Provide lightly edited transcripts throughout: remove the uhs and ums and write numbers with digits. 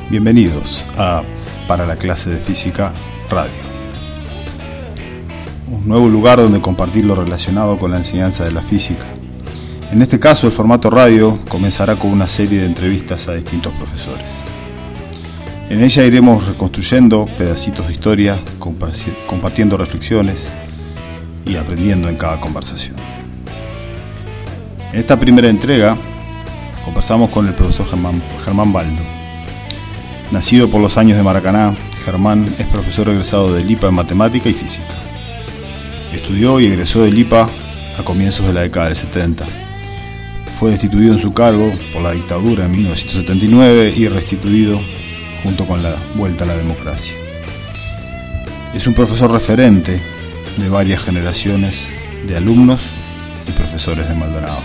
Bienvenidos a Para la clase de física radio, un nuevo lugar donde compartir lo relacionado con la enseñanza de la física. En este caso, el formato radio comenzará con una serie de entrevistas a distintos profesores. En ella iremos reconstruyendo pedacitos de historia, compartiendo reflexiones y aprendiendo en cada conversación. En esta primera entrega conversamos con el profesor Germán Baldo. Nacido por los años de Maracaná, Germán es profesor egresado del IPA en matemática y física. Estudió y egresó del IPA a comienzos de la década del 70. Fue destituido en su cargo por la dictadura en 1979 y restituido junto con la vuelta a la democracia. Es un profesor referente de varias generaciones de alumnos y profesores de Maldonado.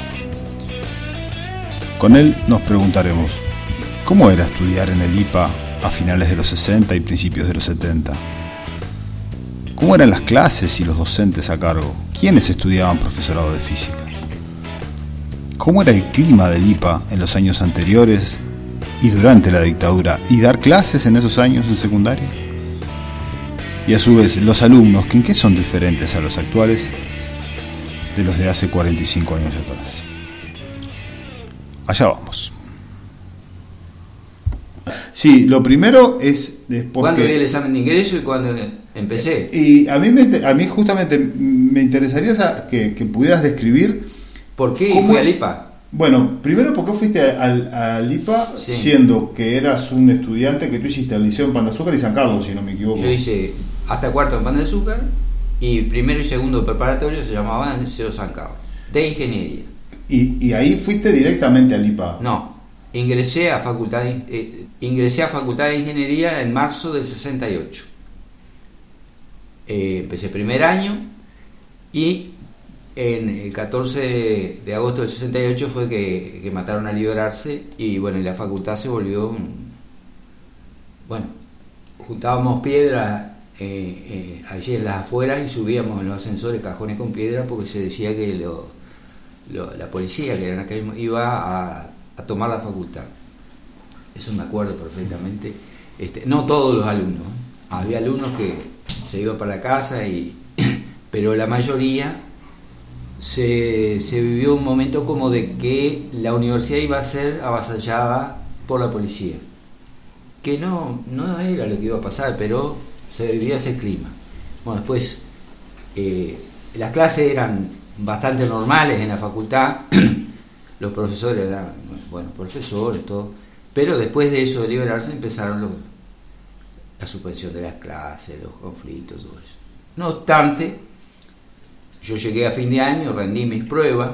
Con él nos preguntaremos, ¿cómo era estudiar en el IPA a finales de los 60 y principios de los 70? ¿Cómo eran las clases y los docentes a cargo? ¿Quiénes estudiaban profesorado de física? ¿Cómo era el clima del IPA en los años anteriores y durante la dictadura? ¿Y dar clases en esos años en secundaria? Y a su vez, los alumnos, ¿en qué son diferentes a los actuales de los de hace 45 años atrás? Allá vamos. Sí, lo primero es ¿Cuándo di el examen de ingreso y cuándo empecé? Y a mí justamente me interesaría que pudieras describir ¿por qué fui al IPA? Bueno, primero, ¿por qué fuiste al IPA siendo que eras un estudiante que tú hiciste el liceo en Pan de Azúcar y San Carlos, si no me equivoco? Yo hice hasta cuarto en Pan de Azúcar y primero y segundo preparatorio se llamaban el Liceo San Carlos, de ingeniería. ¿Y ahí fuiste directamente al IPA? No, ingresé a facultad de ingeniería en marzo del 68. Empecé primer año y en el 14 de agosto del 68 fue que mataron a Liberarse y bueno, y la facultad se volvió juntábamos piedras allí en las afueras y subíamos en los ascensores cajones con piedras porque se decía que la policía, que era en aquel momento, iba a tomar la facultad. Eso me acuerdo perfectamente. No todos los alumnos, había alumnos que se iban para la casa pero la mayoría se vivió un momento como de que la universidad iba a ser avasallada por la policía, que no era lo que iba a pasar, pero se vivía ese clima. Bueno, después las clases eran bastante normales en la facultad, los profesores eran profesores, todo, pero después de eso de Liberarse empezaron la suspensión de las clases, los conflictos, todo eso. No obstante, yo llegué a fin de año, rendí mis pruebas,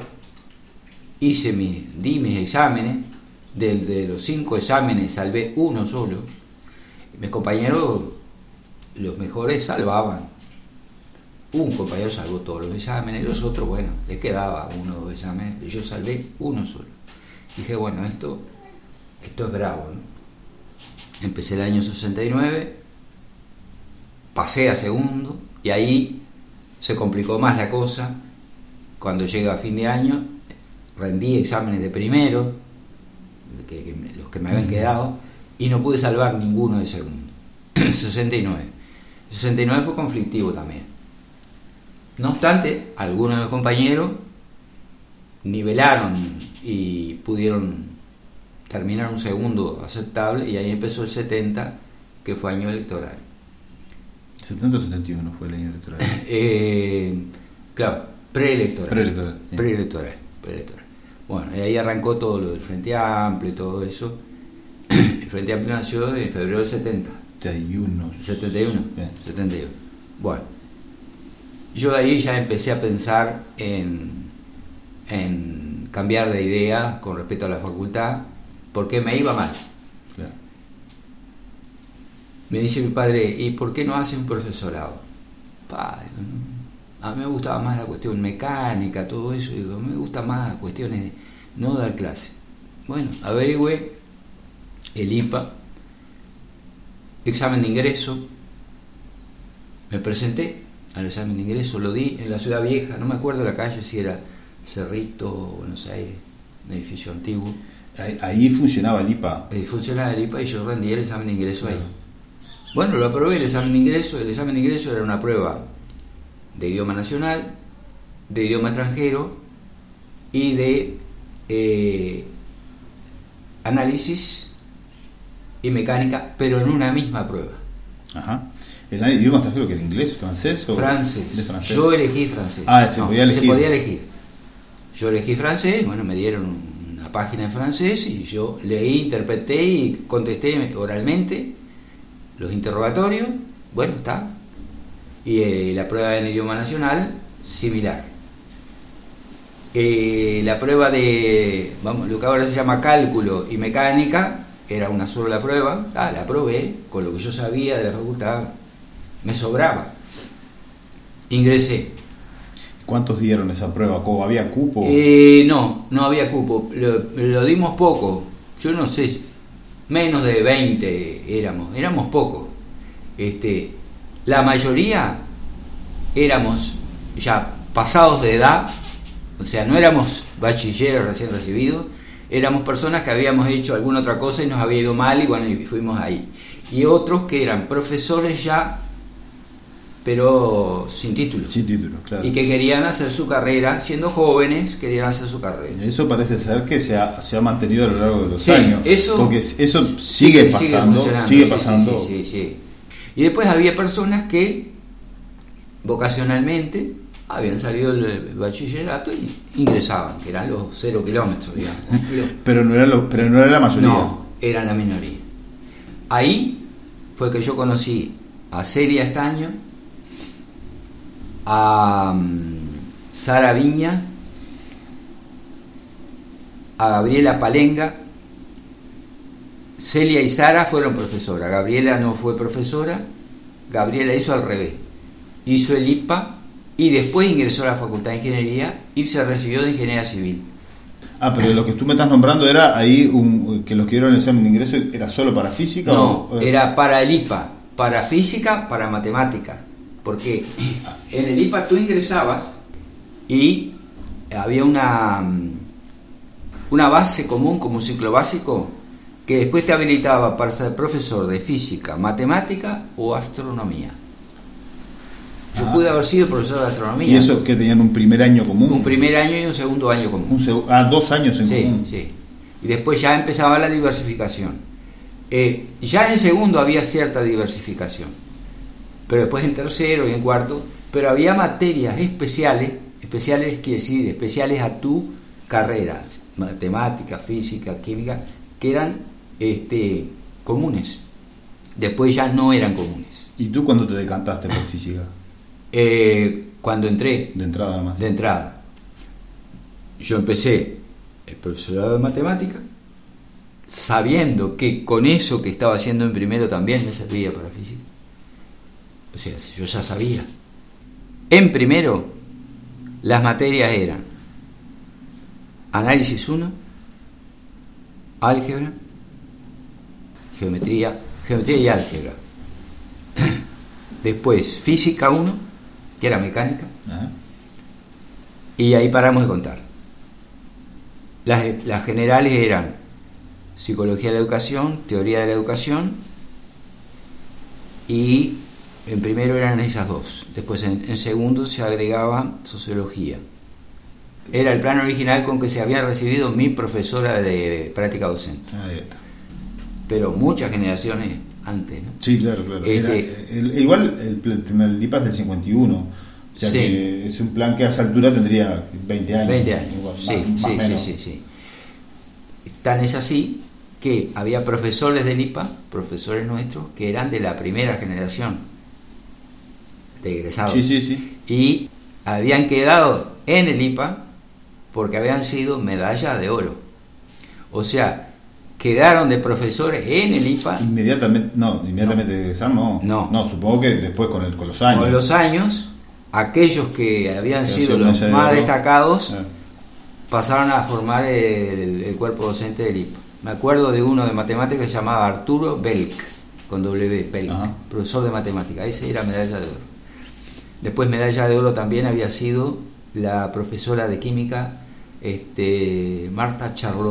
di mis exámenes, de los 5 exámenes salvé uno solo, mis compañeros, los mejores, salvaban. Un compañero salvó todos los exámenes, los otros, les quedaba 1 o 2 exámenes, pero yo salvé uno solo. Dije, esto es bravo, ¿no? Empecé el año 69, pasé a segundo, y ahí se complicó más la cosa. Cuando llega a fin de año, rendí exámenes de primero, los que me habían quedado, y no pude salvar ninguno de segundo. 69 fue conflictivo también. No obstante, algunos de mis compañeros nivelaron y pudieron terminar un segundo aceptable, y ahí empezó el 70, que fue año electoral. 70 o 71 fue el año electoral. Claro, preelectoral. Sí. Preelectoral. Bueno, y ahí arrancó todo lo del Frente Amplio y todo eso. El Frente Amplio nació en febrero del 70. 71. Bueno, yo de ahí ya empecé a pensar en cambiar de idea con respecto a la facultad, porque me iba mal. Claro. Me dice mi padre, ¿y por qué no haces un profesorado? Padre, a mí me gustaba más la cuestión mecánica, todo eso, digo, me gusta más cuestiones de no dar clase. Bueno, averigüé el IPA, examen de ingreso, me presenté al examen de ingreso, lo di en la Ciudad Vieja, no me acuerdo la calle, si era Cerrito o Buenos Aires, un edificio antiguo. Ahí funcionaba el IPA. Funcionaba el IPA y yo rendí el examen de ingreso ahí. Bueno, lo aprobé el examen de ingreso. El examen de ingreso era una prueba de idioma nacional, de idioma extranjero y de análisis y mecánica, pero en una misma prueba. Ajá. ¿El idioma extranjero que era inglés, francés o francés? De francés. Yo elegí francés. Se podía elegir. Yo elegí francés, bueno, me dieron una página en francés y yo leí, interpreté y contesté oralmente los interrogatorios, bueno, está. Y la prueba en idioma nacional, similar. La prueba de, lo que ahora se llama cálculo y mecánica, era una sola prueba, la aprobé, con lo que yo sabía de la facultad, me sobraba. Ingresé. ¿Cuántos dieron esa prueba? ¿Cómo había cupo? No había cupo, lo dimos poco, yo no sé, menos de 20 éramos pocos. La mayoría éramos ya pasados de edad, o sea, no éramos bachilleros recién recibidos, éramos personas que habíamos hecho alguna otra cosa y nos había ido mal y bueno, y fuimos ahí. Y otros que eran profesores ya, pero sin título. Sin título, claro. Y que querían hacer su carrera, siendo jóvenes, querían hacer su carrera. Eso parece ser que se ha mantenido a lo largo de los años. Porque eso sigue pasando. Sí. Y después había personas que vocacionalmente habían salido del bachillerato y ingresaban, que eran los 0 kilómetros, digamos. pero no era la mayoría. No, eran la minoría. Ahí fue que yo conocí a Celia Estaño, a Sara Viña, a Gabriela Palenga. Celia y Sara fueron profesoras, Gabriela no fue profesora, Gabriela hizo al revés, hizo el IPA y después ingresó a la Facultad de Ingeniería y se recibió de Ingeniería Civil. Pero lo que tú me estás nombrando era ahí que los que dieron el examen de ingreso era solo para física. No, era para el IPA, para física, para matemática, porque en el IPA tú ingresabas y había una base común como un ciclo básico que después te habilitaba para ser profesor de física, matemática o astronomía. Yo pude haber sido profesor de astronomía. ¿Y eso que tenían un primer año común? Un primer año y un segundo año común. 2 años en común. Sí. Y después ya empezaba la diversificación. Ya en segundo había cierta diversificación, pero después en tercero y en cuarto, pero había materias especiales quiere decir especiales a tu carrera, matemática, física, química, que eran comunes. Después ya no eran comunes. ¿Y tú cuándo te decantaste por física? Cuando entré. De entrada nomás. De entrada. Yo empecé el profesorado de matemática, sabiendo que con eso que estaba haciendo en primero también me servía para física. O sea, yo ya sabía. En primero, las materias eran análisis 1, álgebra, geometría y álgebra. Después, física 1, que era mecánica. Ajá. Y ahí paramos de contar. Las generales eran psicología de la educación, teoría de la educación, y en primero eran esas dos. Después en segundo se agregaba sociología. Era el plan original con que se había recibido mi profesora de práctica docente. Ahí está. Pero muchas generaciones antes, ¿no? Sí, claro. Igual el IPA es del 51, o sea que es un plan que a esa altura tendría 20 años. 20 años, igual, sí. Tan es así que había profesores del IPA, profesores nuestros, que eran de la primera generación de egresados. Sí. Y habían quedado en el IPA porque habían sido medalla de oro. O sea, quedaron de profesores en el IPA. Inmediatamente de egresar, no, supongo que después con los años. Con los años, aquellos que habían sido los más destacados pasaron a formar el cuerpo docente del IPA. Me acuerdo de uno de matemáticas que se llamaba Arturo Belk, con W, Belk, profesor de matemática. Ese era medalla de oro. Después medalla de oro también había sido la profesora de química Marta Charlone,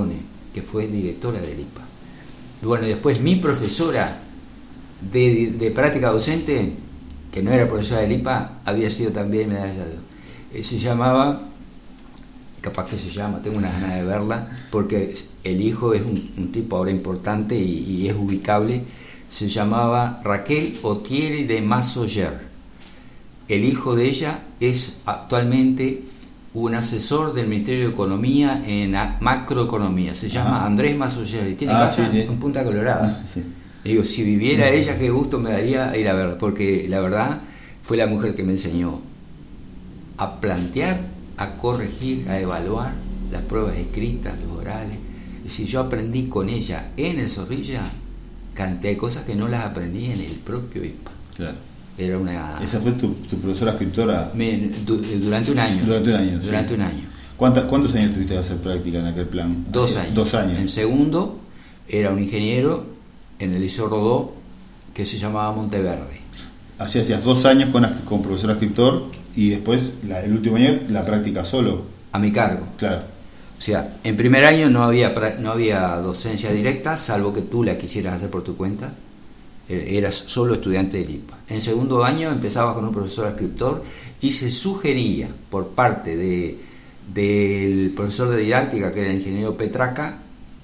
que fue directora del IPA. Y bueno, después mi profesora de práctica docente, que no era profesora del IPA, había sido también medalla de oro. Se llamaba, capaz que se llama, tengo unas ganas de verla, porque el hijo es un tipo ahora importante y es ubicable. Se llamaba Raquel Otieri de Massoyer. El hijo de ella es actualmente un asesor del Ministerio de Economía en macroeconomía. Se llama Andrés Massoyer y tiene casa en Punta Colorada. Sí. Digo, si viviera ella, qué gusto me daría ir a verla, porque la verdad fue la mujer que me enseñó a plantear, a corregir, a evaluar las pruebas escritas, los orales. Es decir, yo aprendí con ella en el Zorrilla cantidad de cosas que no las aprendí en el propio IPA. Claro. Era una... ¿Esa fue tu profesora escritora? Durante un año. Durante un año. ¿Cuántos años tuviste que hacer práctica en aquel plan? 2 años. 2 años. En segundo era un ingeniero en el Liceo Rodó que se llamaba Monteverde. Así hacías 2 años con profesor escritor y después el último año la práctica solo. A mi cargo. Claro. O sea, en primer año no había docencia directa, salvo que tú la quisieras hacer por tu cuenta. Eras solo estudiante del IPA. En segundo año empezabas con un profesor escritor y se sugería por parte del profesor de didáctica, que era el ingeniero Petraca,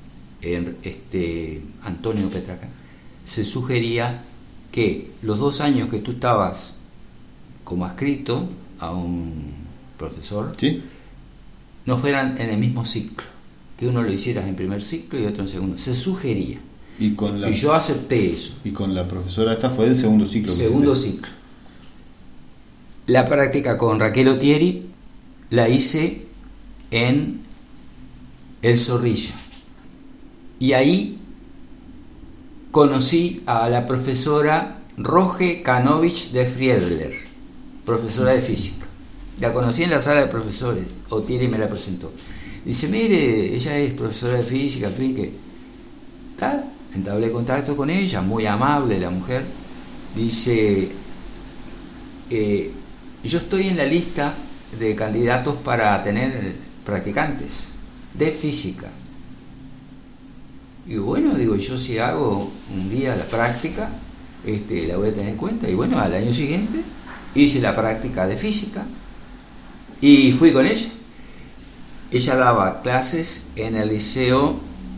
Antonio Petraca, se sugería que los 2 años que tú estabas como adscrito a un profesor, ¿sí?, no fueran en el mismo ciclo, que uno lo hicieras en primer ciclo y otro en segundo. Se sugería. Y yo acepté eso. ¿Y con la profesora esta fue del segundo ciclo? Segundo ciclo. La práctica con Raquel Otieri la hice en El Zorrilla. Y ahí conocí a la profesora Roge Kanovich de Friedler, profesora de física. La conocí en la sala de profesores. Otieri me la presentó. Dice, mire, ella es profesora de física, tal. Entablé contacto con ella, muy amable la mujer. Dice, yo estoy en la lista de candidatos para tener practicantes de física. Y bueno, digo, yo si hago un día la práctica, la voy a tener en cuenta. Y bueno, al año siguiente hice la práctica de física y fui con ella. Ella daba clases en el Liceo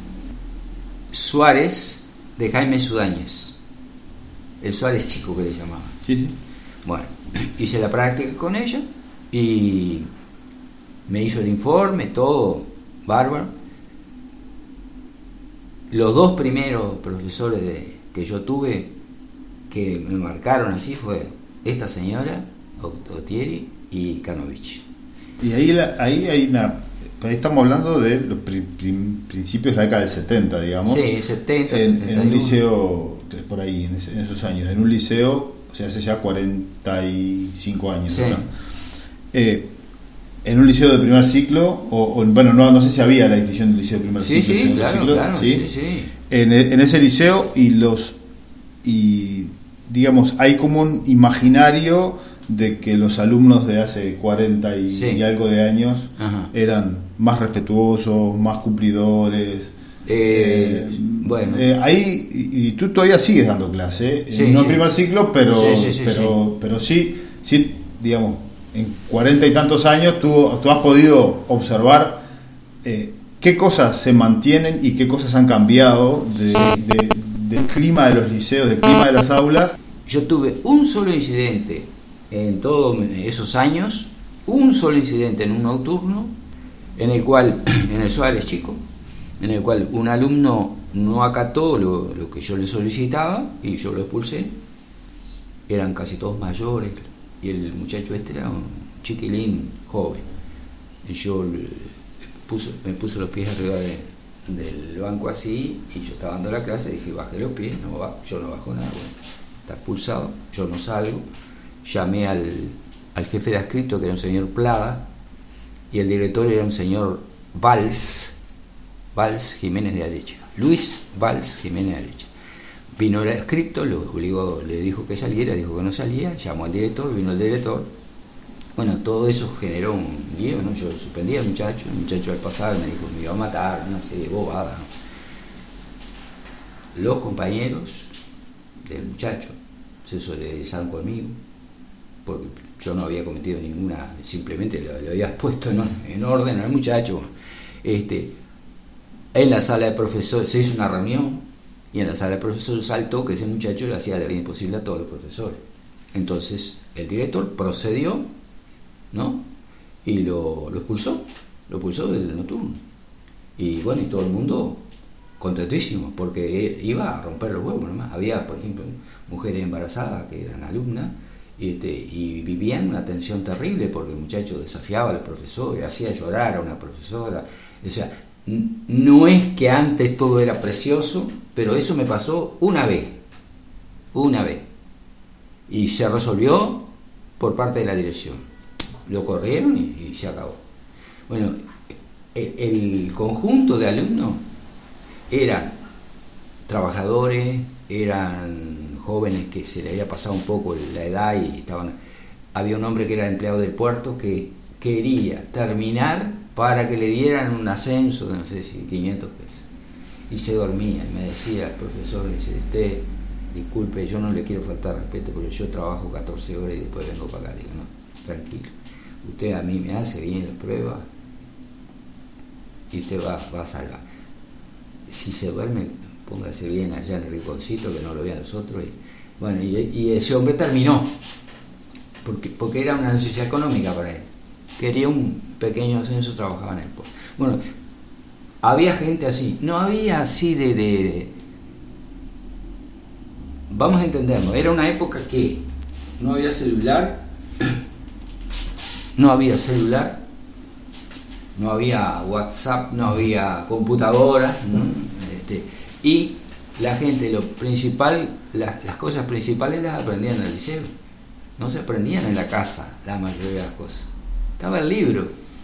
Suárez de Jaime Sudáñez, el Suárez chico que le llamaban. Sí. Bueno, hice la práctica con ella y me hizo el informe, todo bárbaro. Los 2 primeros profesores que yo tuve que me marcaron así fue esta señora Otieri y Kanovich. Y ahí estamos hablando de los principios de la década del 70, digamos. Sí, 70, en un liceo, por ahí, en esos años, en un liceo, o sea, hace ya 45 años. Sí. ¿No? En un liceo de primer ciclo, no sé si había la distinción del liceo de primer ciclo y segundo ciclo. Claro, ¿sí? Sí. En ese liceo y digamos, hay como un imaginario de que los alumnos de hace 40 y algo de años eran más respetuosos, más cumplidores. Bueno. Ahí, y tú todavía sigues dando clase, no en primer ciclo, pero sí, digamos, en 40 y tantos años tú has podido observar qué cosas se mantienen y qué cosas han cambiado del clima de los liceos, del clima de las aulas. Yo tuve un solo incidente en todos esos años, un solo incidente en un nocturno, en el cual, en el Suárez chico, en el cual un alumno no acató lo que yo le solicitaba y yo lo expulsé. Eran casi todos mayores y el muchacho era un chiquilín joven. Y yo me puse los pies arriba del banco así y yo estaba dando la clase y dije, baje los pies, yo no bajo nada, bueno, está expulsado, yo no salgo. Llamé al jefe de adscrito, que era un señor Plada, y el director era un señor Valls Jiménez de Arecha, Luis Valls Jiménez de Arecha. Vino el adscrito, lo obligó, le dijo que saliera, dijo que no salía, llamó al director, vino el director, Bueno, todo eso generó un lío, ¿no? Yo suspendí al muchacho, el muchacho al pasar me dijo, me iba a matar, una serie de bobadas, ¿no? Los compañeros del muchacho se solidarizaron conmigo, porque yo no había cometido ninguna, simplemente le había puesto en orden al muchacho. En la sala de profesores se hizo una reunión, y en la sala de profesores saltó que ese muchacho le hacía la vida imposible a todos los profesores. Entonces el director procedió, ¿no? Y lo expulsó del nocturno. Y bueno, y todo el mundo contentísimo, porque iba a romper los huevos nomás. Había, por ejemplo, mujeres embarazadas que eran alumnas, y vivían una tensión terrible porque el muchacho desafiaba al profesor y hacía llorar a una profesora. O sea, no es que antes todo era precioso, pero eso me pasó una vez, y se resolvió por parte de la dirección. Lo corrieron y se acabó. Bueno, el conjunto de alumnos eran trabajadores, eran jóvenes que se le había pasado un poco la edad y estaban. Había un hombre que era empleado del puerto que quería terminar para que le dieran un ascenso de no sé si 500 pesos, y se dormía, y me decía el profesor, dice, usted disculpe, yo no le quiero faltar respeto porque yo trabajo 14 horas y después vengo para acá. Digo, no, tranquilo, usted a mí me hace bien la prueba y usted va a salvar. Si se duerme, póngase bien allá en el rinconcito que no lo vean los otros. Y bueno, y ese hombre terminó porque era una necesidad económica para él, quería un pequeño ascenso, trabajaba en el puerto. Bueno, había gente así, no había así vamos a entenderlo, era una época que no había celular, no había WhatsApp, no había computadora, ¿no? Y la gente, lo principal, las cosas principales las aprendían en el liceo, no se aprendían en la casa, la mayoría de las cosas. Estaba el libro.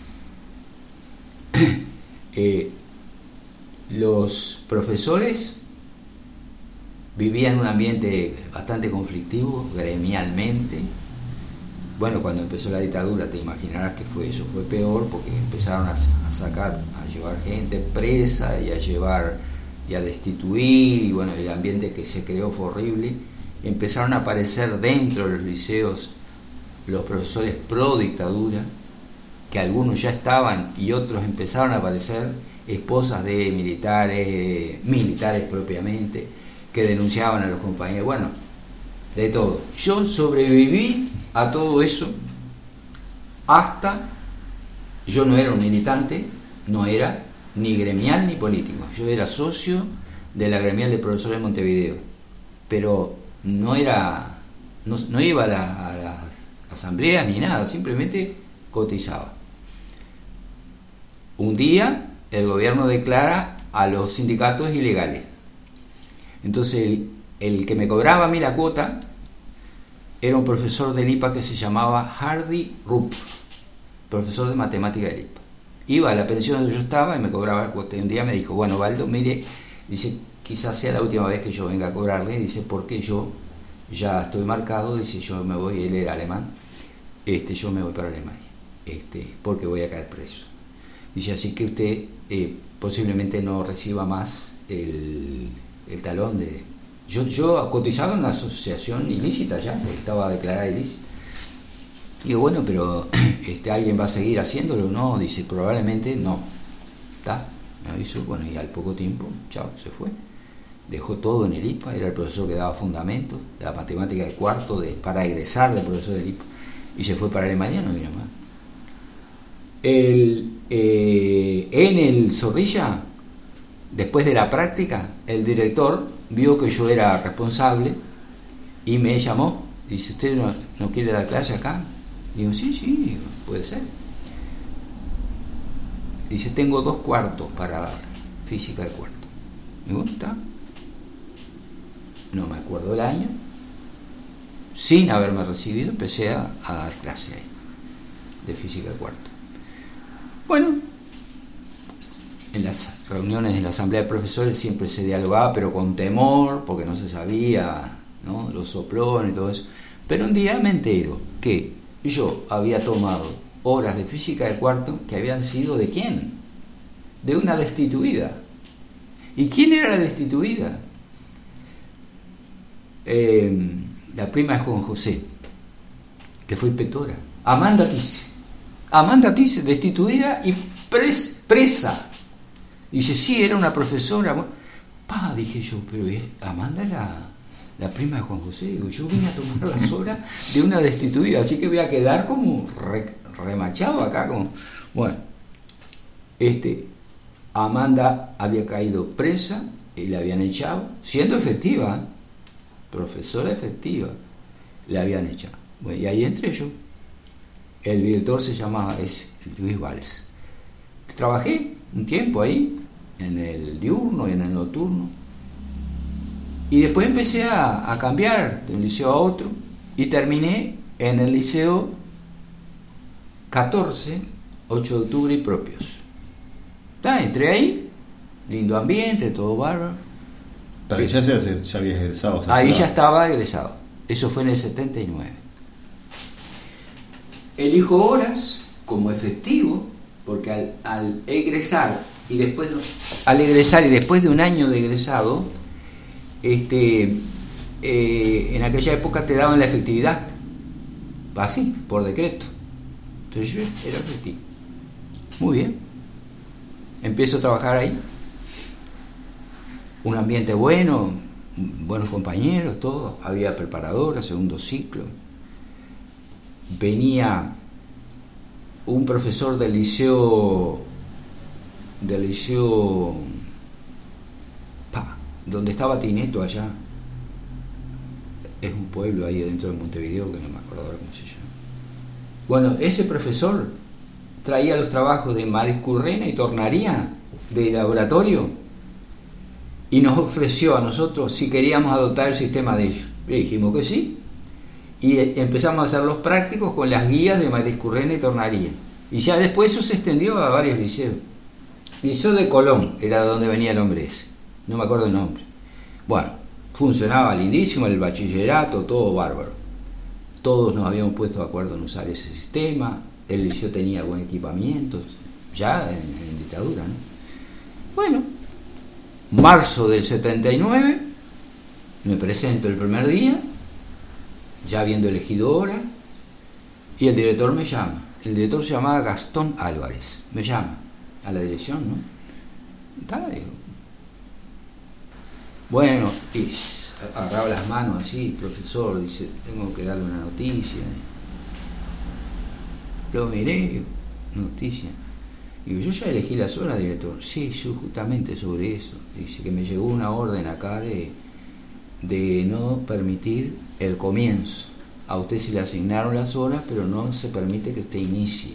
Los profesores vivían en un ambiente bastante conflictivo, gremialmente. Bueno, cuando empezó la dictadura te imaginarás que eso fue peor, porque empezaron a llevar gente presa y a destituir, y bueno, el ambiente que se creó fue horrible. Empezaron a aparecer dentro de los liceos los profesores pro dictadura, que algunos ya estaban y otros empezaron a aparecer, esposas de militares propiamente, que denunciaban a los compañeros, bueno, de todo. Yo sobreviví a todo eso yo no era un militante, no era ni gremial ni político, yo era socio de la gremial de profesores de Montevideo, pero no iba a la asamblea ni nada, simplemente cotizaba. Un día el gobierno declara a los sindicatos ilegales, entonces el que me cobraba a mí la cuota era un profesor del IPA que se llamaba Hardy Rupp, profesor de matemática del IPA. Iba a la pensión donde yo estaba y me cobraba la cuota, y un día me dijo, bueno, Baldo, mire, dice, quizás sea la última vez que yo venga a cobrarle, dice, porque yo ya estoy marcado, dice, yo me voy, él era alemán, yo me voy para Alemania, porque voy a caer preso. Dice, así que usted posiblemente no reciba más el talón de... Yo cotizaba en una asociación ilícita ya, porque estaba declarada ilícita. Digo, bueno, pero ¿alguien va a seguir haciéndolo? No, dice, probablemente no. ¿Está? Me avisó, bueno, y al poco tiempo, chao, se fue. Dejó todo en el IPA, era el profesor que daba fundamentos de la matemática de cuarto para egresar del profesor del IPA, y se fue para Alemania, no vino más. En el Zorrilla, después de la práctica, el director vio que yo era responsable y me llamó, dice, ¿usted no quiere dar clase acá? Digo, sí, puede ser. Dice, tengo 2 cuartos para dar física de cuarto. Me gusta. No me acuerdo el año. Sin haberme recibido, empecé a dar clase de física de cuarto. Bueno, en las reuniones de la asamblea de profesores siempre se dialogaba, pero con temor, porque no se sabía, ¿no?, los soplones y todo eso. Pero un día me entero que yo había tomado horas de física de cuarto que habían sido ¿de quién? De una destituida. ¿Y quién era la destituida? La prima de Juan José, que fue inspectora, Amanda Tice, destituida y presa. Dice, sí, era una profesora. Dije yo, pero Amanda es la prima de Juan José. Digo, yo vine a tomar las horas de una destituida, así que voy a quedar como remachado acá. Bueno, Amanda había caído presa y la habían echado, siendo efectiva, profesora efectiva, la habían echado. Bueno, y ahí entré yo. El director se llamaba Luis Valls. Trabajé un tiempo ahí, en el diurno y en el nocturno. Y después empecé a cambiar de un liceo a otro y terminé en el liceo 14, 8 de octubre y propios. Entré ahí, lindo ambiente, todo bárbaro. Pero ya habías egresado. Ahí ya estaba egresado. Eso fue en el 79. Elijo horas como efectivo, porque al egresar y después de un año de egresado, en aquella época te daban la efectividad, así, por decreto. Entonces yo era efectivo. Muy bien. Empiezo a trabajar ahí. Un ambiente bueno, buenos compañeros, todo. Había preparadora, segundo ciclo. Venía un profesor del liceo donde estaba Tineto allá. Es un pueblo ahí dentro de Montevideo que no me acuerdo ahora cómo se llama. Bueno, ese profesor traía los trabajos de Mariscurrena y Tornaría de laboratorio y nos ofreció a nosotros si queríamos adoptar el sistema de ellos. Le dijimos que sí y empezamos a hacer los prácticos con las guías de Mariscurrena y Tornaría, y ya después eso se extendió a varios liceos. Liceo de Colón era de donde venía el hombre ese, no me acuerdo el nombre. Bueno, funcionaba lindísimo el bachillerato, todo bárbaro. Todos nos habíamos puesto de acuerdo en usar ese sistema. El liceo tenía buen equipamiento, ya en dictadura, ¿no? Bueno, marzo del 79, me presento el primer día, ya habiendo elegido hora, y el director me llama. El director se llamaba Gastón Álvarez, me llama a la dirección, ¿no? Digo. Bueno, y agarraba las manos así, profesor, dice, tengo que darle una noticia. Lo miré, noticia. Digo, yo ya elegí las horas, director. Sí, justamente sobre eso. Dice que me llegó una orden acá de no permitir el comienzo. A usted se le asignaron las horas, pero no se permite que usted inicie.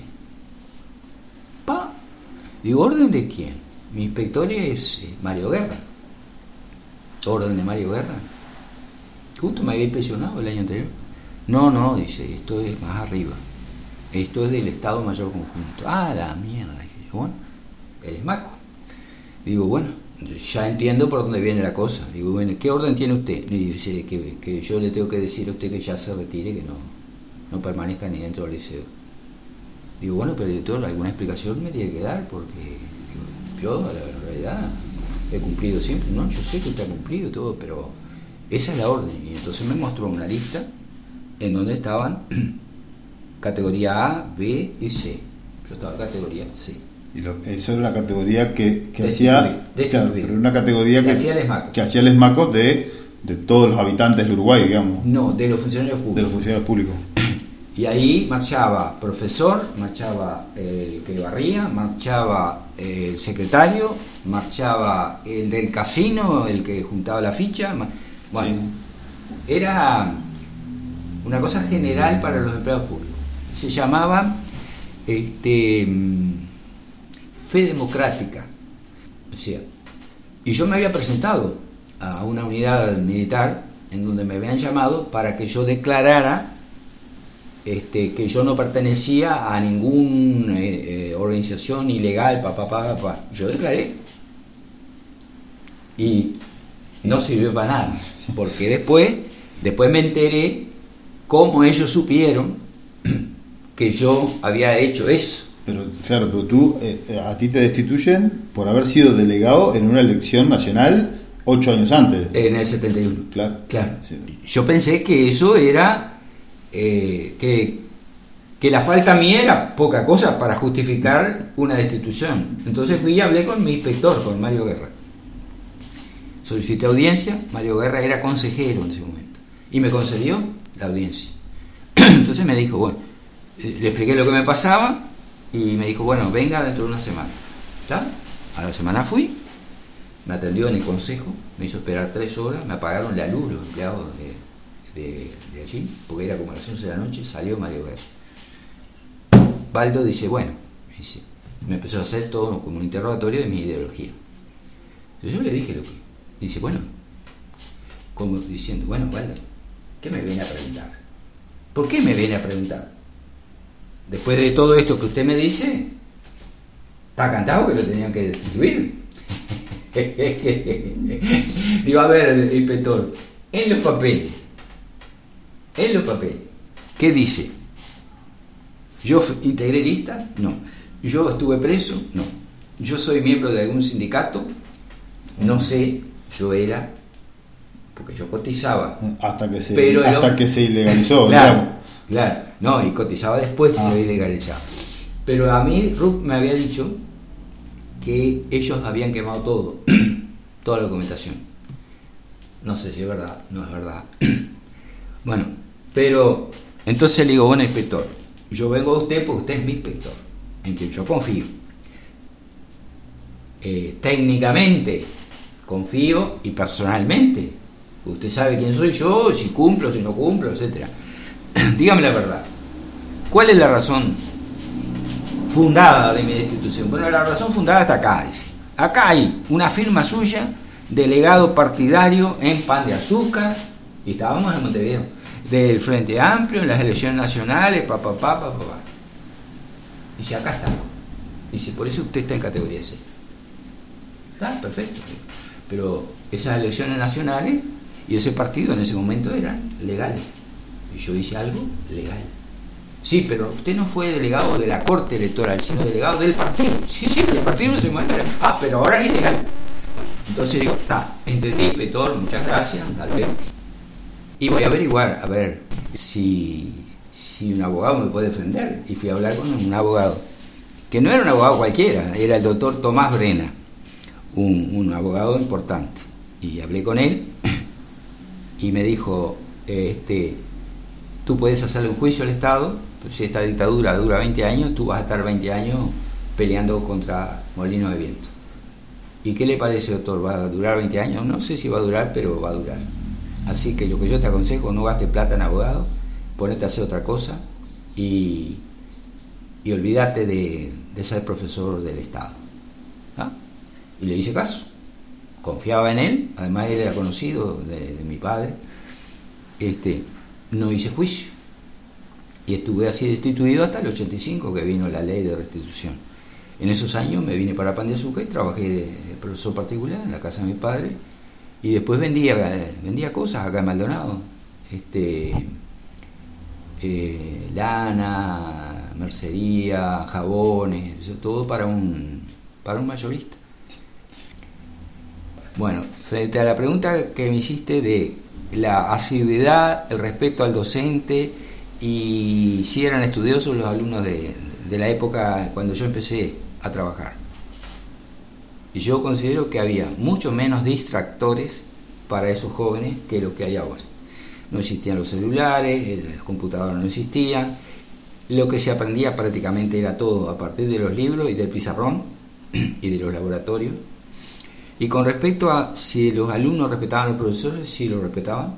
Digo, ¿orden de quién? Mi inspector es Mario Guerra. ¿Orden de Mario Guerra? Justo me había impresionado el año anterior. No, dice, esto es más arriba. Esto es del Estado Mayor Conjunto. La mierda, dije yo. Bueno, el ESMACO. Digo, bueno, ya entiendo por dónde viene la cosa. Digo, bueno, ¿qué orden tiene usted? Y dice que yo le tengo que decir a usted que ya se retire, que no permanezca ni dentro del liceo. Digo, bueno, pero director, alguna explicación me tiene que dar, porque yo, en realidad, he cumplido siempre. No, yo sé que usted ha cumplido todo, pero esa es la orden. Y entonces me mostró una lista en donde estaban categoría A, B y C. Yo estaba en categoría C. Y eso era la categoría que hacía. Claro, pero una categoría que hacía el ESMACO. Que hacía el ESMACO de todos los habitantes del Uruguay, digamos. No, de los funcionarios públicos. De los funcionarios públicos. Y ahí marchaba profesor, marchaba el que barría, marchaba el secretario, marchaba el del casino, el que juntaba la ficha. Bueno, era una cosa general para los empleados públicos. Se llamaba fe democrática. O sea, y yo me había presentado a una unidad militar en donde me habían llamado para que yo declarara que yo no pertenecía a ninguna organización ilegal, Yo declaré y no sirvió para nada, porque después me enteré cómo ellos supieron que yo había hecho eso. Pero claro, pero tú, a ti te destituyen por haber sido delegado en una elección nacional 8 años antes. En el 71. Claro. Sí. Yo pensé que eso era, que la falta mía era poca cosa para justificar una destitución. Entonces fui y hablé con mi inspector, con Mario Guerra. Solicité audiencia, Mario Guerra era consejero en ese momento, y me concedió la audiencia. Entonces me dijo, bueno, le expliqué lo que me pasaba, y me dijo, bueno, venga dentro de una semana. ¿Está? A la semana fui, me atendió en el consejo, me hizo esperar 3 horas, me apagaron la luz los empleados de allí, porque era como a las 11 de la noche, salió Mario Guerra. Baldo dice, bueno, me empezó a hacer todo como un interrogatorio de mi ideología. Yo le dije lo que... Dice, bueno, como diciendo, bueno, Baldo, ¿qué me viene a preguntar? ¿Por qué me viene a preguntar? Después de todo esto que usted me dice, ¿está cantado que lo tenían que destituir? Digo, a ver, inspector, en los papeles, ¿qué dice? ¿Yo integré lista? No. ¿Yo estuve preso? No. ¿Yo soy miembro de algún sindicato? No sé, yo era, porque yo cotizaba. Hasta que se ilegalizó, claro, digamos. Claro, no, y cotizaba después que se había ilegalizado. Pero a mí Ruth me había dicho que ellos habían quemado todo, toda la documentación. No sé si es verdad, no es verdad. Bueno, pero entonces le digo, bueno, inspector, yo vengo a usted porque usted es mi inspector, en quien yo confío. Técnicamente confío, y personalmente usted sabe quién soy yo, si cumplo, si no cumplo, etcétera. Dígame la verdad, ¿cuál es la razón fundada de mi destitución? Bueno, la razón fundada está acá, dice. Acá hay una firma suya, delegado partidario en Pan de Azúcar, y estábamos en Montevideo, del Frente Amplio, en las elecciones nacionales, Dice, acá está. Dice, por eso usted está en categoría C. Está perfecto. Pero esas elecciones nacionales y ese partido en ese momento eran legales. Y yo hice algo legal. Sí, pero usted no fue delegado de la Corte Electoral, sino delegado del partido. Sí, del partido no se mueve. Pero ahora es ilegal. Entonces digo, está, entendí, inspector, muchas gracias, tal vez. Y voy a averiguar, a ver si un abogado me puede defender. Y fui a hablar con un abogado, que no era un abogado cualquiera, era el doctor Tomás Brena, un abogado importante. Y hablé con él y me dijo, tú puedes hacerle un juicio al Estado, pero si esta dictadura dura 20 años, tú vas a estar 20 años peleando contra molinos de viento. ¿Y qué le parece, doctor? ¿Va a durar 20 años? No sé si va a durar, pero va a durar. Así que lo que yo te aconsejo, no gastes plata en abogado, ponete a hacer otra cosa y olvídate de ser profesor del Estado. ¿Ah? Y le hice caso. Confiaba en él, además él era conocido de mi padre. No hice juicio y estuve así destituido hasta el 85, que vino la ley de restitución. En esos años me vine para Pan de Azúcar y trabajé de profesor particular en la casa de mi padre, y después vendía cosas acá en Maldonado, lana, mercería, jabones, eso todo para un mayorista. Bueno, frente a la pregunta que me hiciste de la asiduidad, el respeto al docente y si eran estudiosos los alumnos de la época cuando yo empecé a trabajar. Y yo considero que había mucho menos distractores para esos jóvenes que lo que hay ahora. No existían los celulares, las computadoras no existían, lo que se aprendía prácticamente era todo a partir de los libros y del pizarrón y de los laboratorios. Y con respecto a si los alumnos respetaban a los profesores, sí lo respetaban,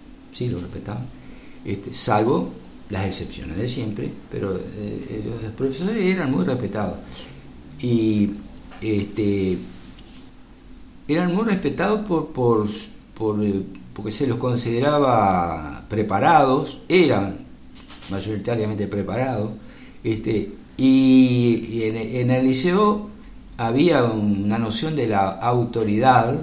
salvo las excepciones de siempre, pero los profesores eran muy respetados. Y eran muy respetados porque se los consideraba preparados, eran mayoritariamente preparados, y en el liceo había una noción de la autoridad,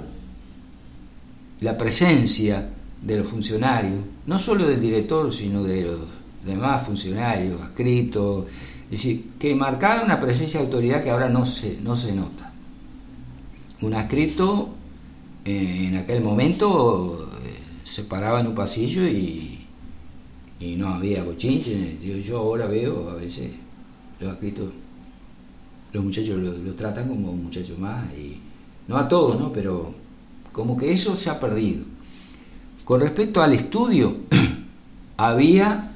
la presencia de los funcionarios, no solo del director, sino de demás funcionarios, adscritos, es decir, que marcaba una presencia de autoridad que ahora no se nota. Un adscrito en aquel momento se paraba en un pasillo y no había bochinche. Yo ahora veo a veces los adscritos, los muchachos lo tratan como un muchacho más, y no a todos, ¿no? Pero como que eso se ha perdido. Con respecto al estudio, había,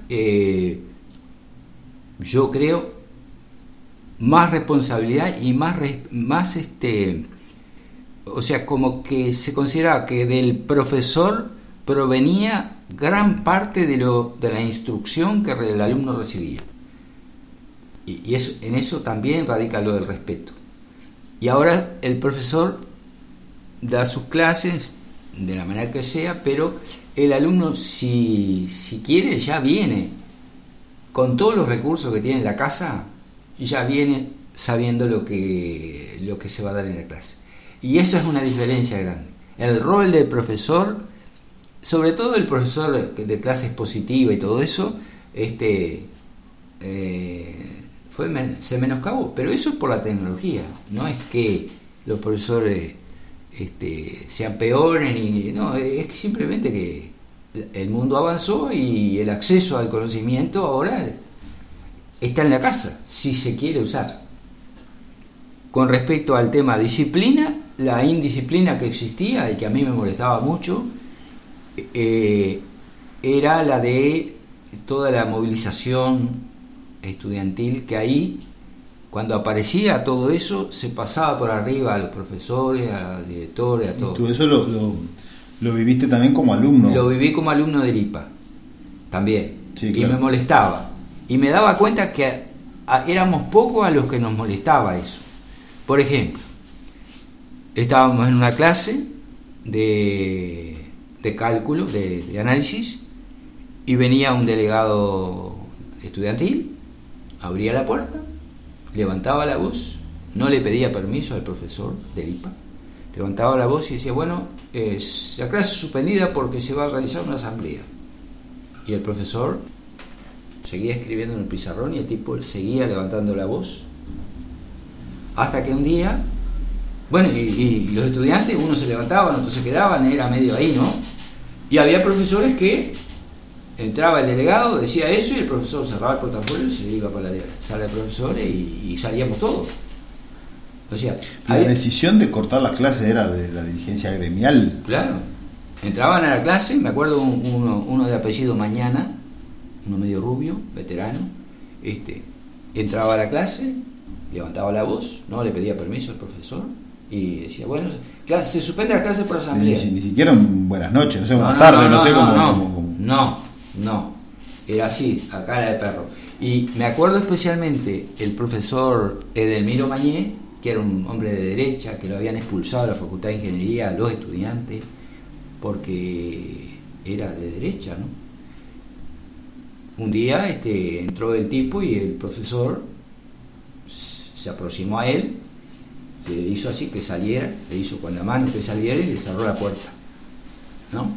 yo creo, más responsabilidad y más o sea, como que se consideraba que del profesor provenía gran parte de la instrucción que el alumno recibía. Y eso, en eso también radica lo del respeto. Y ahora el profesor da sus clases de la manera que sea, pero el alumno, si quiere, ya viene con todos los recursos que tiene en la casa, ya viene sabiendo lo que se va a dar en la clase. Y esa es una diferencia grande. El rol del profesor, sobre todo el profesor de clase expositiva y todo eso, se menoscabó, pero eso es por la tecnología. No es que los profesores sean peores, no, es que simplemente que el mundo avanzó y el acceso al conocimiento ahora está en la casa, si se quiere usar. Con respecto al tema disciplina, la indisciplina que existía y que a mí me molestaba mucho, era la de toda la movilización estudiantil, que ahí, cuando aparecía todo eso, se pasaba por arriba a los profesores, a los directores, a todos. ¿Tú eso lo viviste también como alumno? Lo viví como alumno del IPA, también. Sí, claro. Y me molestaba. Y me daba cuenta que éramos pocos a los que nos molestaba eso. Por ejemplo, estábamos en una clase de cálculo, de análisis, y venía un delegado estudiantil, abría la puerta, levantaba la voz, no le pedía permiso al profesor del IPA, levantaba la voz y decía, bueno, la clase es suspendida porque se va a realizar una asamblea. Y el profesor seguía escribiendo en el pizarrón y el tipo seguía levantando la voz, hasta que un día, bueno, y los estudiantes, unos se levantaban, otros se quedaban, era medio ahí, ¿no? Y había profesores que entraba el delegado, decía eso, y el profesor cerraba el portafolio y se iba para la sala de profesores y salíamos todos. O sea, la decisión de cortar las clases era de la dirigencia gremial. Claro, entraban a la clase, me acuerdo uno de apellido Mañana, uno medio rubio, veterano, entraba a la clase, levantaba la voz, no le pedía permiso al profesor y decía, bueno, se suspende la clase por asamblea. Ni siquiera un buenas noches, no sé, buenas tardes, no sé cómo. No, era así, a cara de perro. Y me acuerdo especialmente el profesor Edelmiro Mañé, que era un hombre de derecha, que lo habían expulsado de la Facultad de Ingeniería a los estudiantes porque era de derecha, ¿no? Un día entró el tipo y el profesor se aproximó a él, le hizo así que saliera, le hizo con la mano que saliera y le cerró la puerta, ¿no?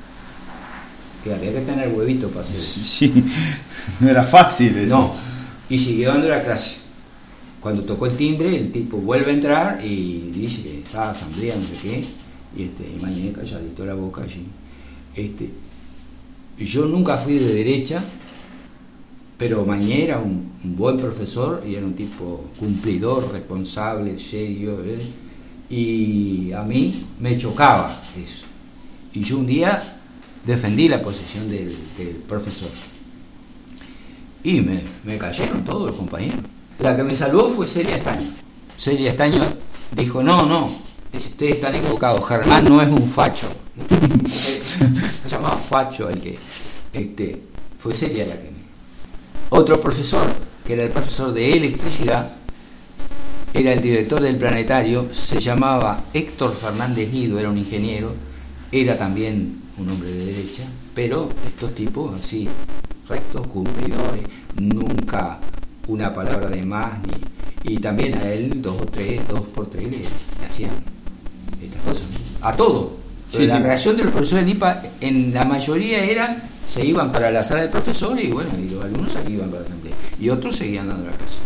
Que había que tener huevito para hacer eso. Sí, no era fácil eso. No, y siguió dando la clase. Cuando tocó el timbre, el tipo vuelve a entrar y dice que estaba asamblea, no sé qué, y Mañé calladito la boca allí. Yo nunca fui de derecha, pero Mañé era un buen profesor y era un tipo cumplidor, responsable, serio, y a mí me chocaba eso. Y yo un día defendí la posición del profesor y me cayeron todos los compañeros. La que me salvó fue Celia Estaño. Celia Estaño dijo, no, ustedes están equivocados, Germán no es un facho. Se llamaba facho el que fue Celia la que me... Otro profesor, que era el profesor de electricidad, era el director del planetario, se llamaba Héctor Fernández Guido, era un ingeniero, era también un hombre de derecha, pero estos tipos así, rectos, cumplidores, nunca una palabra de más, y también a él dos por tres le hacían estas cosas, a todo. Sí, la reacción de los profesores de IPA en la mayoría era se iban para la sala del profesor y bueno, y los alumnos iban para la asamblea y otros seguían dando la clase,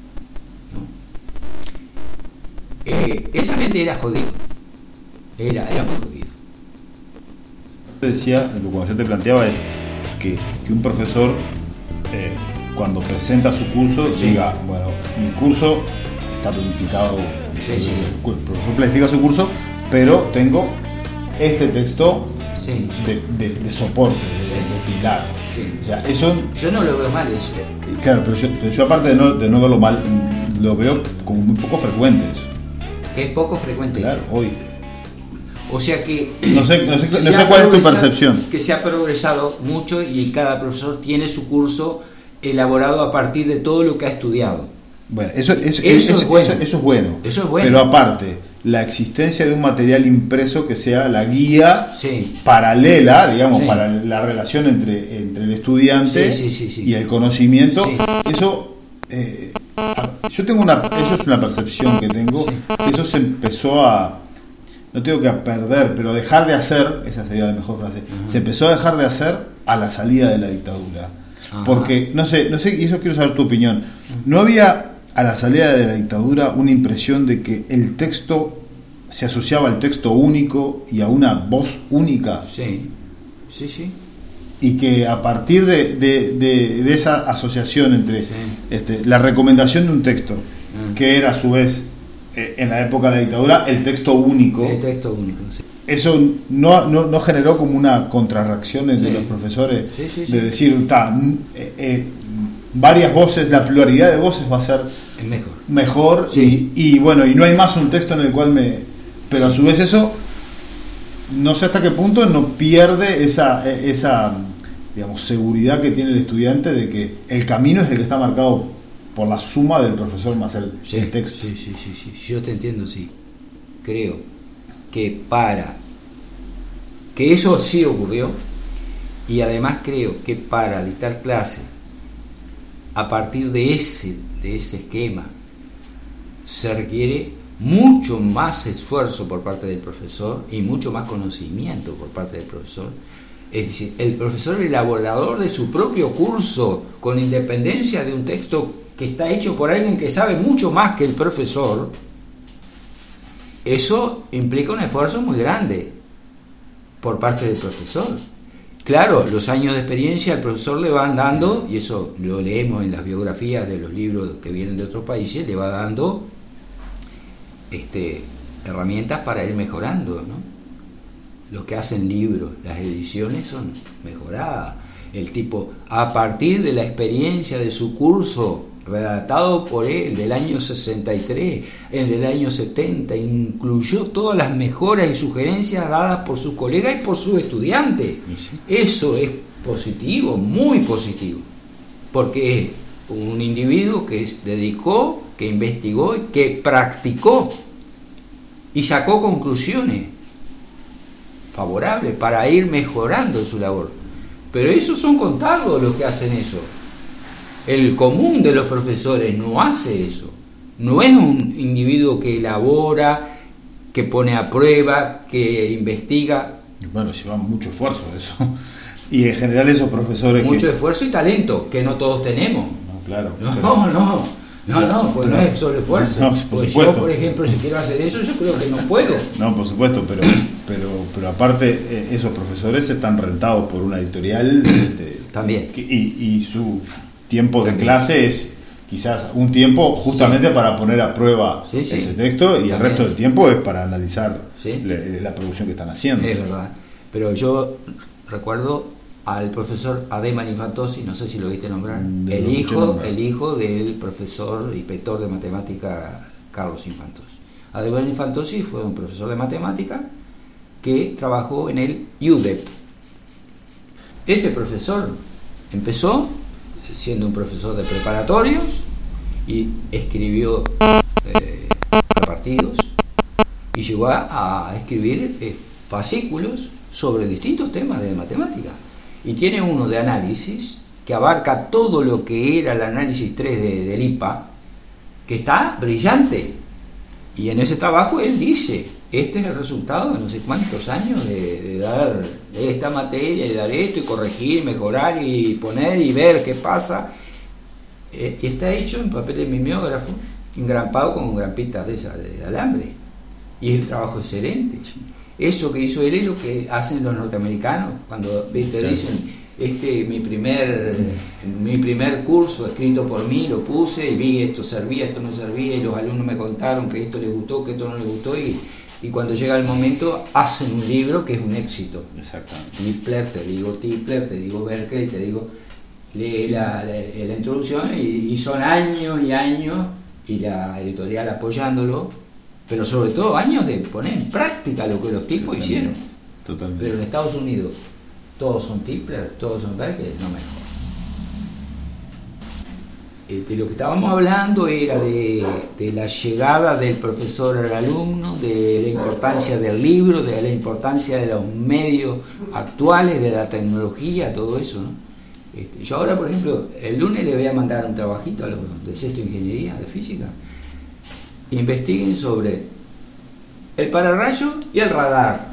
¿no? Ese ambiente era jodido, era muy jodido. Te decía, lo que yo te planteaba es que un profesor cuando presenta su curso diga, bueno, mi curso está planificado, el profesor planifica su curso, pero tengo este texto de soporte, de pilar. O sea, eso, yo no lo veo mal eso. Claro, pero yo aparte de no verlo mal, lo veo como muy poco frecuente eso. Es poco frecuente. Claro, hoy. O sea que no sé cuál es tu percepción. Que se ha progresado mucho y cada profesor tiene su curso elaborado a partir de todo lo que ha estudiado. Bueno, eso es bueno. Pero aparte, la existencia de un material impreso que sea la guía paralela, digamos, para la relación entre el estudiante y el conocimiento, eso... yo tengo eso es una percepción que tengo, que eso se empezó a... no tengo que perder, pero dejar de hacer, esa sería la mejor frase, se empezó a dejar de hacer a la salida de la dictadura. Porque, no sé, y eso quiero saber tu opinión, ¿no había a la salida de la dictadura una impresión de que el texto se asociaba al texto único y a una voz única? Sí. Y que a partir de esa asociación entre la recomendación de un texto, que era a su vez en la época de la dictadura el texto único, eso no generó como una contrarreacción entre los profesores de decir, varias voces, la pluralidad de voces va a ser mejor y bueno, y no hay más un texto en el cual pero a su vez eso no sé hasta qué punto no pierde esa digamos, seguridad que tiene el estudiante de que el camino es el que está marcado por la suma del profesor más el texto. Sí, yo te entiendo, creo que que eso sí ocurrió, y además creo que para dictar clase a partir de ese esquema se requiere mucho más esfuerzo por parte del profesor y mucho más conocimiento por parte del profesor. Es decir, el profesor elaborador de su propio curso, con independencia de un texto que está hecho por alguien que sabe mucho más que el profesor, eso implica un esfuerzo muy grande por parte del profesor. Claro, los años de experiencia al profesor le van dando, y eso lo leemos en las biografías de los libros que vienen de otros países, le va dando herramientas para ir mejorando, ¿no? Los que hacen libros, las ediciones son mejoradas. El tipo, a partir de la experiencia de su curso, redactado por él del año 63, el del año 70, incluyó todas las mejoras y sugerencias dadas por sus colegas y por sus estudiantes. Eso es positivo, muy positivo, porque es un individuo que dedicó, que investigó, que practicó y sacó conclusiones favorables para ir mejorando su labor. Pero esos son contados los que hacen eso. El común de los profesores no hace eso. No es un individuo que elabora, que pone a prueba, que investiga. Bueno, lleva mucho esfuerzo eso. Y en general esos profesores... Mucho esfuerzo y talento, que no todos tenemos. No, claro. Pues no es solo esfuerzo. No, por supuesto. Yo, por ejemplo, si quiero hacer eso, yo creo que no puedo. No, por supuesto, pero aparte esos profesores están rentados por una editorial también. Y su tiempo de clase es quizás un tiempo justamente para poner a prueba ese texto y el resto del tiempo es para analizar la producción que están haciendo. Es verdad. Pero yo recuerdo al profesor Ademan Infantosi, no sé si lo viste nombrar, el hijo del profesor inspector de matemática Carlos Infantosi. Ademan Infantosi fue un profesor de matemática que trabajó en el UDEP. Ese profesor empezó siendo un profesor de preparatorios y escribió repartidos y llegó a escribir fascículos sobre distintos temas de matemática. Y tiene uno de análisis que abarca todo lo que era el análisis 3 del IPA, que está brillante. Y en ese trabajo él dice, este es el resultado de no sé cuántos años de dar esta materia, y dar esto, y corregir, mejorar, y poner, y ver qué pasa. Y está hecho en papel de mimeógrafo, engrampado con grampitas de esas de alambre. Y es un trabajo excelente. Eso que hizo él es lo que hacen los norteamericanos, cuando te dicen, mi primer curso escrito por mí lo puse y vi esto servía, esto no servía, y los alumnos me contaron que esto les gustó, que esto no les gustó, y cuando llega el momento hacen un libro que es un éxito. Exactamente. Tipler, te digo Berkeley, te digo, lee la introducción, y son años y años, y la editorial apoyándolo, pero sobre todo años de poner en práctica lo que los tipos hicieron. Totalmente. Pero en Estados Unidos todos son Tipler, todos son Berkeley, no me jodas. De lo que estábamos hablando era de la llegada del profesor al alumno, de la importancia del libro, de la importancia de los medios actuales, de la tecnología, todo eso, ¿no? Yo ahora, por ejemplo, el lunes le voy a mandar un trabajito a los de sexto de ingeniería de física. Investiguen sobre el pararrayo y el radar.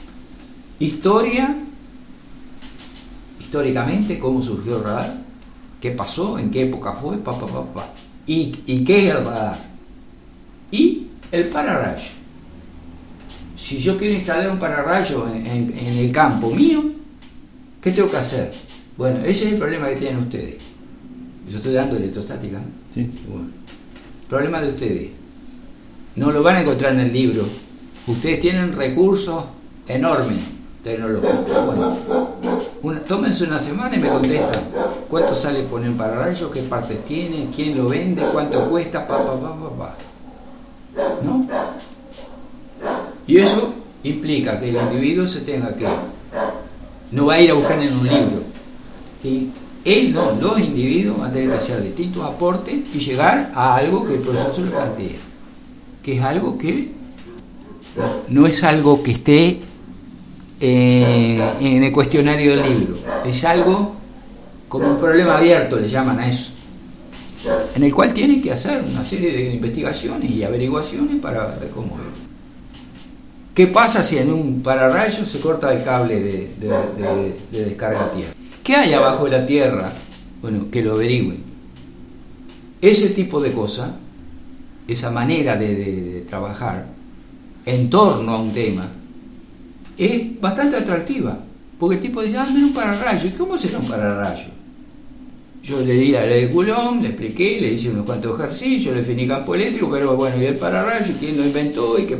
Históricamente, cómo surgió el radar, qué pasó, en qué época fue, y qué es el radar, y el pararrayo. Si yo quiero instalar un pararrayo en el campo mío, ¿qué tengo que hacer? Bueno, ese es el problema que tienen ustedes. Yo estoy dando electrostática. Sí. Bueno, problema de ustedes. No lo van a encontrar en el libro. Ustedes tienen recursos enormes tecnológicos. Bueno, tómense una semana y me contestan cuánto sale poner un pararrayo, qué partes tiene, quién lo vende, cuánto cuesta, ¿no? Y eso implica que el individuo se tenga que, no va a ir a buscar en un libro, ¿sí? Él no, los individuos van a tener que hacer distintos aportes y llegar a algo que el profesor se lo plantea, que es algo que no es algo que esté en el cuestionario del libro, es algo como un problema abierto, le llaman a eso, en el cual tienen que hacer una serie de investigaciones y averiguaciones para ver cómo es. ¿Qué pasa si en un pararrayo se corta el cable de descarga a tierra? ¿Qué hay abajo de la tierra? Bueno, que lo averigüen. Ese tipo de cosas, esa manera de trabajar en torno a un tema, es bastante atractiva, porque el tipo dice, mira un pararrayo, ¿y cómo será un pararrayo? Yo le di la ley de Coulomb, le expliqué, le hice unos cuantos ejercicios, le definí campo eléctrico, pero bueno, y el pararrayo, ¿quién lo inventó? Y que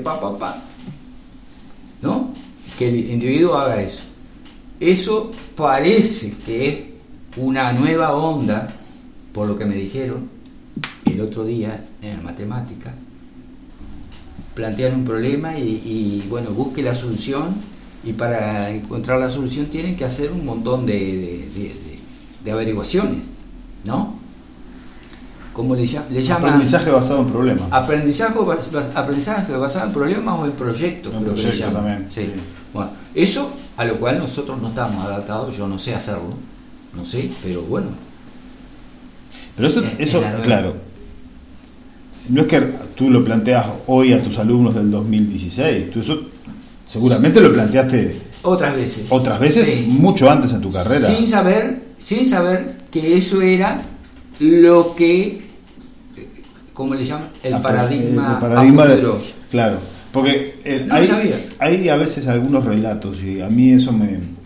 ¿no? Que el individuo haga eso. Eso parece que es una nueva onda, por lo que me dijeron el otro día en la matemática. Plantean un problema y bueno, busque la solución, y para encontrar la solución tienen que hacer un montón de averiguaciones, ¿no? Como le llaman, aprendizaje basado en problemas. Aprendizaje basado en problemas o en proyectos. En proyectos también. Sí. Bueno, eso a lo cual nosotros no estamos adaptados, yo no sé hacerlo, no sé, pero bueno. Pero eso claro, no es que tú lo planteas hoy a tus alumnos del 2016, tú eso seguramente lo planteaste otras veces, sí, mucho antes en tu carrera. Sin saber que eso era lo que, ¿cómo le llaman? El paradigma a futuro. Claro, porque sabía. Hay a veces algunos relatos, y a mí eso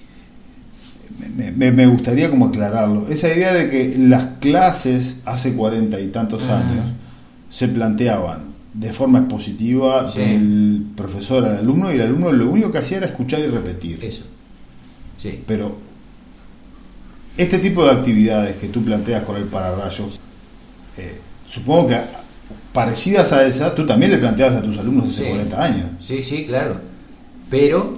me gustaría como aclararlo. Esa idea de que las clases hace 40 y tantos años se planteaban de forma expositiva, sí, del profesor al alumno, y el alumno lo único que hacía era escuchar y repetir. Eso. Sí. Pero este tipo de actividades que tú planteas con el pararrayos, supongo que parecidas a esa, tú también le planteabas a tus alumnos hace 40 años. Sí, claro. Pero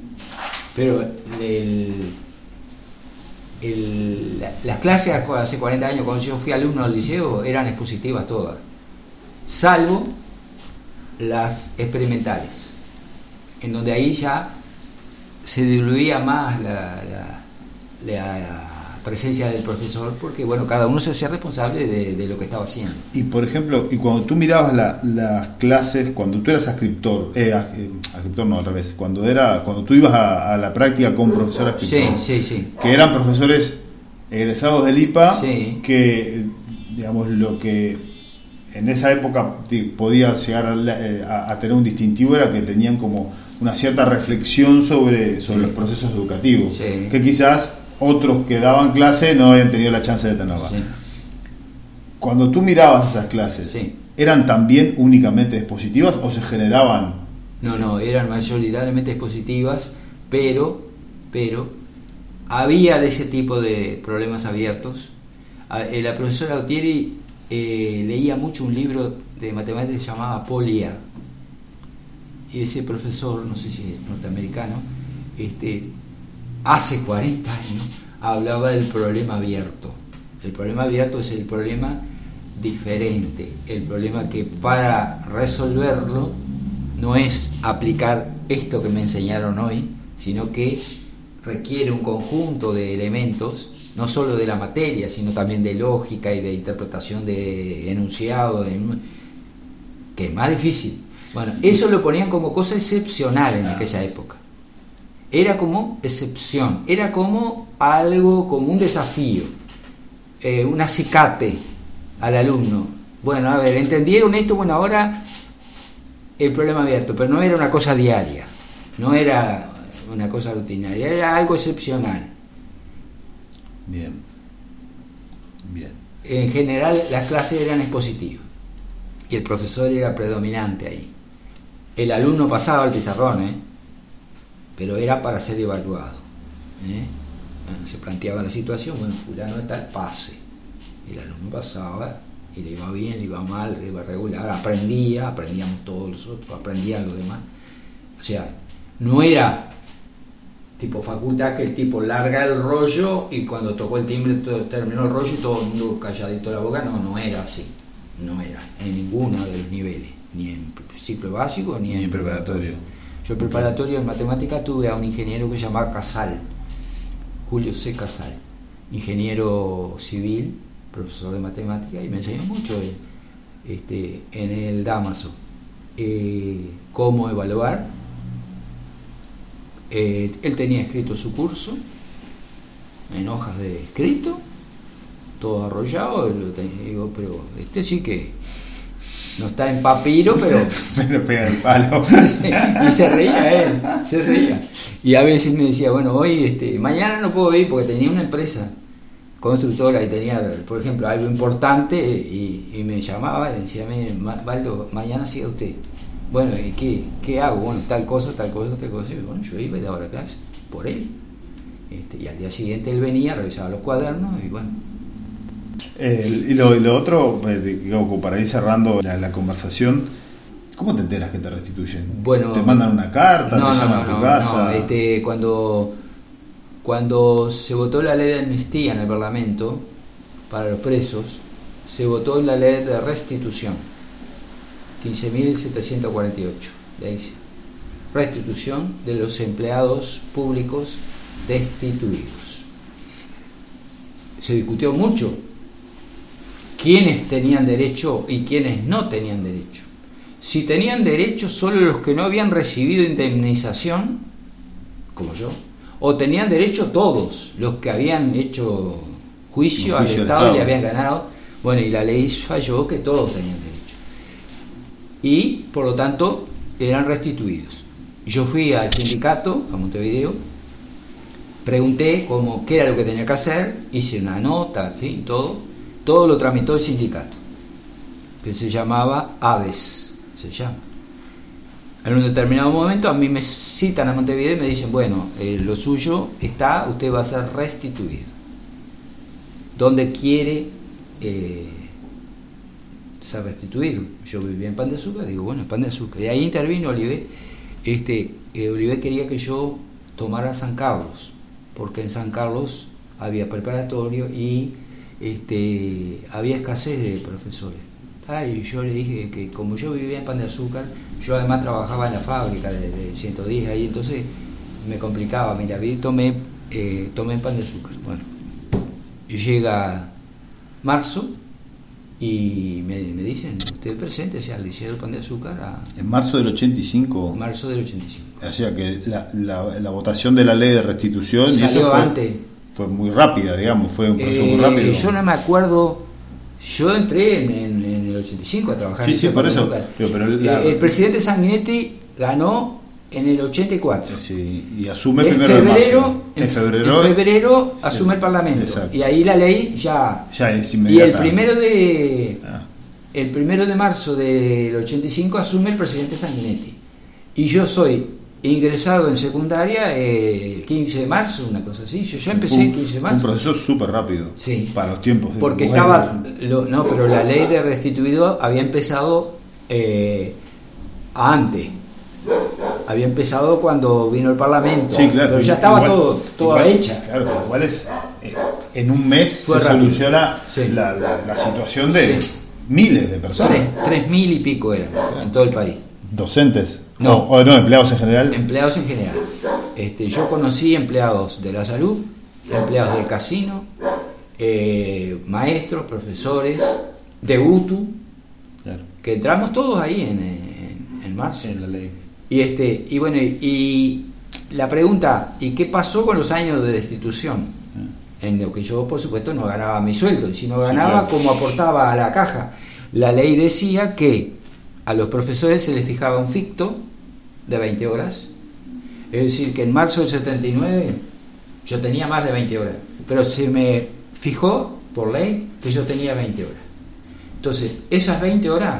las clases hace 40 años, cuando yo fui alumno del liceo, eran expositivas todas, salvo las experimentales, en donde ahí ya se diluía más presencia del profesor, porque bueno, cada uno se hacía responsable de lo que estaba haciendo. Y por ejemplo, y cuando tú mirabas las clases, cuando tú eras ascriptor no, al revés, cuando tú ibas a la práctica con profesor ascriptor, sí. Que eran profesores egresados del IPA, sí. Que, digamos, lo que en esa época podía llegar a tener un distintivo era que tenían como una cierta reflexión sobre los procesos educativos, sí. que quizás otros que daban clase no habían tenido la chance de tenerla. Sí. Cuando tú mirabas esas clases, sí. ¿eran también únicamente expositivas o se generaban? No, eran mayoritariamente expositivas, pero había de ese tipo de problemas abiertos. La profesora Autieri leía mucho un libro de matemáticas que se llamaba Polia, y ese profesor, no sé si es norteamericano, hace 40 años hablaba del problema abierto. El problema abierto es el problema diferente, el problema que para resolverlo no es aplicar esto que me enseñaron hoy, sino que requiere un conjunto de elementos, no solo de la materia, sino también de lógica y de interpretación de enunciado, que es más difícil. Bueno, eso lo ponían como cosa excepcional en aquella época. Era como excepción, era como algo, como un desafío, un acicate al alumno. Bueno, a ver, ¿entendieron esto? Bueno, ahora el problema abierto, pero no era una cosa diaria, no era una cosa rutinaria, era algo excepcional. Bien. En general las clases eran expositivas y el profesor era predominante ahí. El alumno pasaba al pizarrón, pero era para ser evaluado. Bueno, se planteaba la situación, bueno, fulano de tal, pase. El alumno pasaba y le iba bien, le iba mal, le iba regular, aprendíamos todos los otros, aprendían los demás. O sea, no era tipo facultad que el tipo larga el rollo y cuando tocó el timbre terminó el rollo y todo el mundo calladito la boca. No era así, no era en ninguno de los niveles, ni en ciclo básico ni en preparatorio. Yo en preparatorio en matemática tuve a un ingeniero que se llamaba Casal, Julio C. Casal, ingeniero civil, profesor de matemática, y me enseñó mucho en el Damaso cómo evaluar. Él tenía escrito su curso en hojas de escrito, todo arrollado. Digo, pero sí que no está en papiro, pero pega el palo. Y se reía. Y a veces me decía, bueno, hoy, mañana no puedo ir porque tenía una empresa constructora y tenía, por ejemplo, algo importante, y me llamaba y decía, Baldo, mañana siga usted. Bueno, ¿y qué hago? Bueno, tal cosa. Y bueno, yo iba y daba la clase por él. Y al día siguiente él venía, revisaba los cuadernos y bueno. Y lo otro, digamos, para ir cerrando la conversación, ¿cómo te enteras que te restituyen? Bueno, ¿te mandan una carta? ¿Te llaman a tu casa? Cuando se votó la ley de amnistía en el Parlamento para los presos, se votó la ley de restitución 15.748, de ahí dice, restitución de los empleados públicos destituidos. Se discutió mucho quiénes tenían derecho y quiénes no tenían derecho. Si tenían derecho solo los que no habían recibido indemnización, como yo, o tenían derecho todos los que habían hecho juicio al Estado y le habían ganado. Bueno, y la ley falló que todos tenían derecho. Y, por lo tanto, eran restituidos. Yo fui al sindicato, a Montevideo, pregunté qué era lo que tenía que hacer, hice una nota, en fin, todo lo tramitó el sindicato, que se llamaba ADES, se llama. En un determinado momento a mí me citan a Montevideo y me dicen, bueno, lo suyo está, usted va a ser restituido. ¿Dónde quiere ser restituido? Yo vivía en Pan de Azúcar, digo, bueno, Pan de Azúcar. Y ahí intervino Oliver. Oliver quería que yo tomara San Carlos, porque en San Carlos había preparatorio y había escasez de profesores. Y yo le dije que como yo vivía en Pan de Azúcar, yo además trabajaba en la fábrica de 110 ahí, entonces me complicaba. Mira, tomé Pan de Azúcar. Bueno, llega marzo y me dicen, usted presente al Liceo Pan de Azúcar en marzo del 85. Marzo del 85. O sea que la votación de la ley de restitución salió y eso antes. Fue muy rápida, digamos, fue un proceso muy rápido. Yo no me acuerdo, yo entré en el 85 a trabajar. Sí, por eso. Pero el presidente Sanguinetti ganó en el 84. Sí, y asume primero de marzo. En febrero asume el Parlamento. Exacto. Y ahí la ley ya es inmediata. Y el primero de marzo del 85 asume el presidente Sanguinetti. Y yo soy ingresado en secundaria el 15 de marzo, una cosa así. Yo empecé el 15 de marzo. Fue un proceso súper rápido. Sí. Para los tiempos. Porque estaba... No, pero la ley de restituido había empezado antes. Había empezado cuando vino el Parlamento. Sí, claro. Pero ya estaba toda hecha. Claro, pero igual es... en un mes se soluciona la situación de miles de personas. 3.000 y pico eran en todo el país. ¿Docentes? No, empleados en general. Empleados en general. Yo conocí empleados de la salud, empleados del casino, maestros, profesores, de UTU, claro, que entramos todos ahí en marzo. En la ley. Y bueno, y la pregunta, ¿y qué pasó con los años de destitución? En lo que yo, por supuesto, no ganaba mi sueldo, y si no ganaba, como aportaba a la caja. La ley decía que a los profesores se les fijaba un ficto de 20 horas. Es decir, que en marzo del 79 yo tenía más de 20 horas, pero se me fijó por ley que yo tenía 20 horas. Entonces, esas 20 horas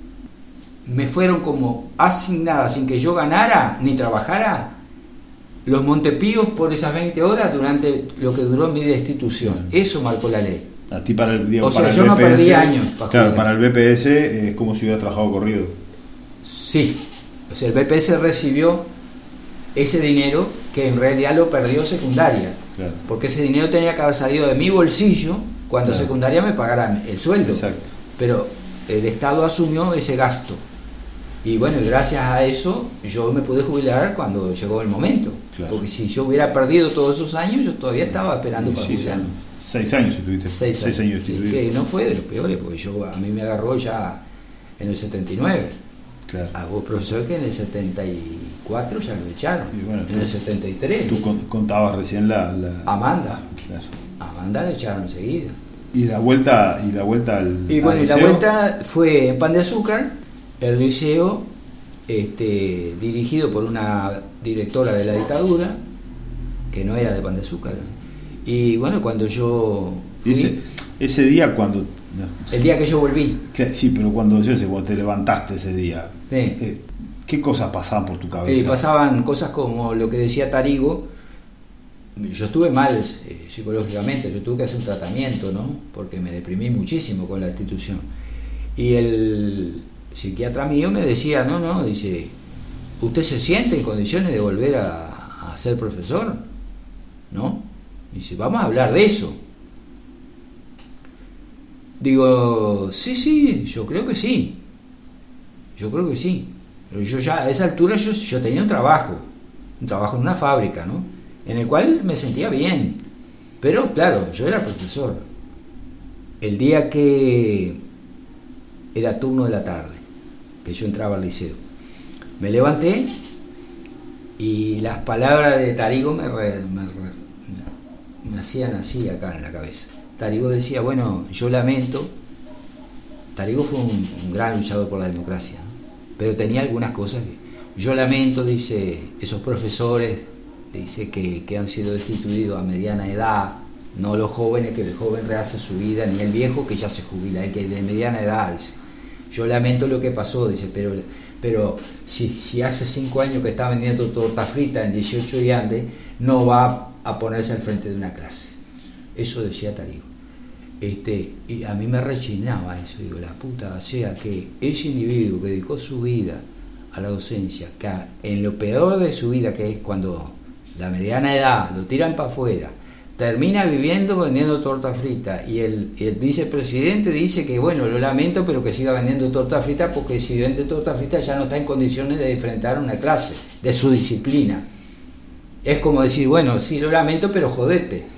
me fueron como asignadas sin que yo ganara ni trabajara los Montepíos por esas 20 horas durante lo que duró mi destitución. Eso marcó la ley. A ti para el, o sea, para yo el no BPS, perdí años. Claro, para el BPS es como si hubiera trabajado corrido. Sí, o sea, el BPS recibió ese dinero que en realidad lo perdió secundaria. Claro. Porque ese dinero tenía que haber salido de mi bolsillo cuando claro, secundaria me pagaran el sueldo. Exacto. Pero el Estado asumió ese gasto. Y bueno, gracias a eso yo me pude jubilar cuando llegó el momento. Claro. Porque si yo hubiera perdido todos esos años, yo todavía estaba esperando para jubilarme. 6 años estuviste. 6 años. Que no fue de los peores, porque a mí me agarró ya en el 79. Claro. Hubo profesor que en el 74 ya lo echaron. Bueno, en el 73. Tú contabas recién la... Amanda. Claro. Amanda la echaron enseguida. Y la vuelta al... Y bueno, la vuelta fue en Pan de Azúcar, el liceo, dirigido por una directora de la dictadura, que no era de Pan de Azúcar. Y bueno, cuando yo fui, ese día cuando... El día que yo volví. Sí, pero cuando te levantaste ese día, sí, ¿qué cosas pasaban por tu cabeza? Pasaban cosas como lo que decía Tarigo. Yo estuve mal psicológicamente, yo tuve que hacer un tratamiento, ¿no? Porque me deprimí muchísimo con la destitución. Y el psiquiatra mío me decía, no, dice, ¿usted se siente en condiciones de volver a ser profesor? ¿No? Dice, vamos a hablar de eso. Digo, sí, yo creo que sí. Pero yo ya a esa altura yo tenía un trabajo en una fábrica, ¿no? En el cual me sentía bien. Pero claro, yo era profesor. El día que era turno de la tarde, que yo entraba al liceo, me levanté y las palabras de Tarigo me hacían así acá en la cabeza. Tarigo decía, bueno, yo lamento. Tarigo fue un gran luchador por la democracia, ¿no? Pero tenía algunas cosas que yo lamento, dice, esos profesores, dice que han sido destituidos a mediana edad, no los jóvenes, que el joven rehace su vida, ni el viejo que ya se jubila, el que de mediana edad, dice. Yo lamento lo que pasó, dice, pero si hace 5 años que está vendiendo torta frita en 18 y antes, no va a ponerse al frente de una clase. Eso decía Tarigo. Y a mí me rechinaba eso, digo, la puta, o sea, que ese individuo que dedicó su vida a la docencia, que en lo peor de su vida, que es cuando la mediana edad lo tiran para afuera, termina viviendo vendiendo torta frita, y el vicepresidente dice que bueno, lo lamento, pero que siga vendiendo torta frita, porque si vende torta frita ya no está en condiciones de enfrentar una clase de su disciplina. Es como decir, bueno, sí, lo lamento, pero jodete.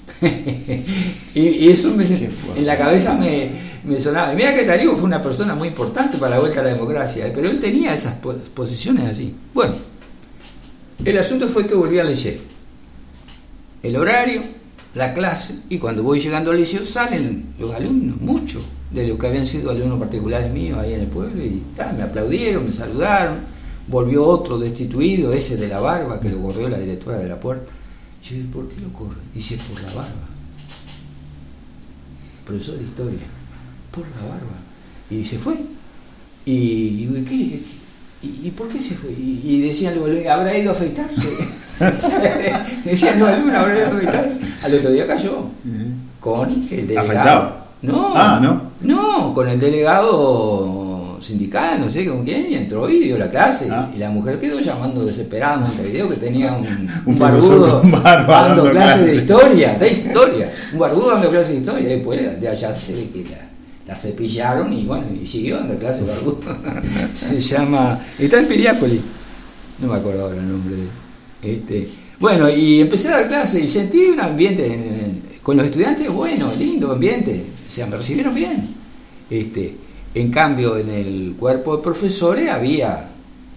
y eso en la cabeza me sonaba. Y mira que Taligo fue una persona muy importante para la vuelta a la democracia, pero él tenía esas posiciones así. Bueno, el asunto fue que volví al liceo. El horario, la clase, y cuando voy llegando al liceo salen los alumnos, muchos de los que habían sido alumnos particulares míos ahí en el pueblo, y me aplaudieron, me saludaron. Volvió otro destituido, ese de la barba, que lo corrió la directora de la puerta. Yo dije, ¿por qué lo corre? Dice, por la barba. Profesor de historia, por la barba. Y se fue. Y ¿qué? ¿Y por qué se fue? Y decían, ¿habrá ido a afeitarse? Decían, no, habrá ido a afeitarse. Al otro día cayó. Con el delegado. ¿Afeitado? No, con el delegado sindical, no sé con quién, y entró y dio la clase. Y la mujer quedó llamando desesperada en Montevideo que tenía un barbudo dando clase de historia. Un barbudo dando clase de historia. Después de allá se ve que la cepillaron y bueno, y siguió dando clase de barbudo. Se llama, está en Piriápolis, no me acuerdo ahora el nombre de bueno, y empecé a dar clase y sentí un ambiente con los estudiantes, bueno, lindo ambiente, me recibieron bien. En cambio, en el cuerpo de profesores había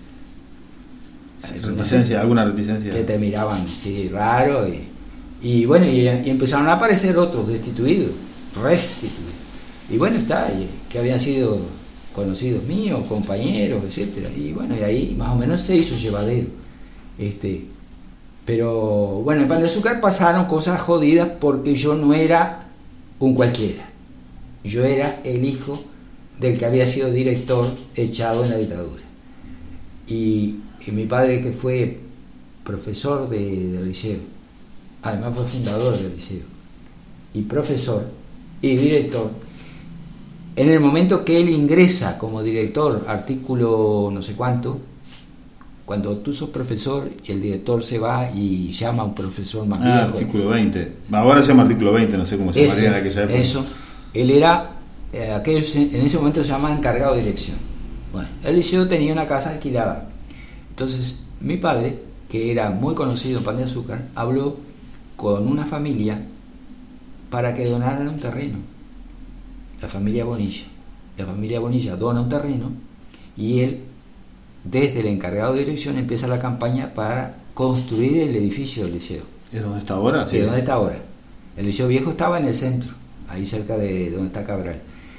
alguna reticencia. Que te miraban, sí, raro, y bueno, y empezaron a aparecer otros destituidos, restituidos. Y bueno, que habían sido conocidos míos, compañeros, etcétera. Y bueno, y ahí más o menos se hizo llevadero. Pero bueno, en Pan de Azúcar pasaron cosas jodidas porque yo no era un cualquiera. Yo era el hijo del que había sido director echado en la dictadura. Y mi padre, que fue profesor del liceo, además fue fundador del liceo, y profesor y director, en el momento que él ingresa como director, artículo no sé cuánto, cuando tú sos profesor y el director se va y llama a un profesor más viejo. Artículo 20. Ahora se llama artículo 20, no sé cómo se llamaría en aquella época. Eso. Él era, en ese momento se llamaba encargado de dirección. Bueno, el liceo tenía una casa alquilada. Entonces, mi padre, que era muy conocido en Pan de Azúcar, habló con una familia para que donaran un terreno. La familia Bonilla. La familia Bonilla dona un terreno y él, desde el encargado de dirección, empieza la campaña para construir el edificio del liceo. ¿Es donde está ahora? Sí, donde está ahora. El liceo viejo estaba en el centro, ahí cerca de donde está Cabral.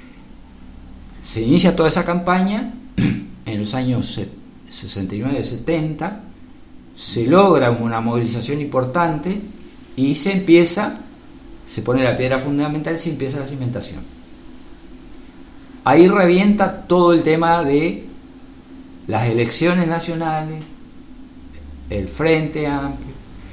Se inicia toda esa campaña en los años 69-70, se logra una movilización importante y se pone la piedra fundamental y se empieza la cimentación. Ahí revienta todo el tema de las elecciones nacionales, el Frente Amplio,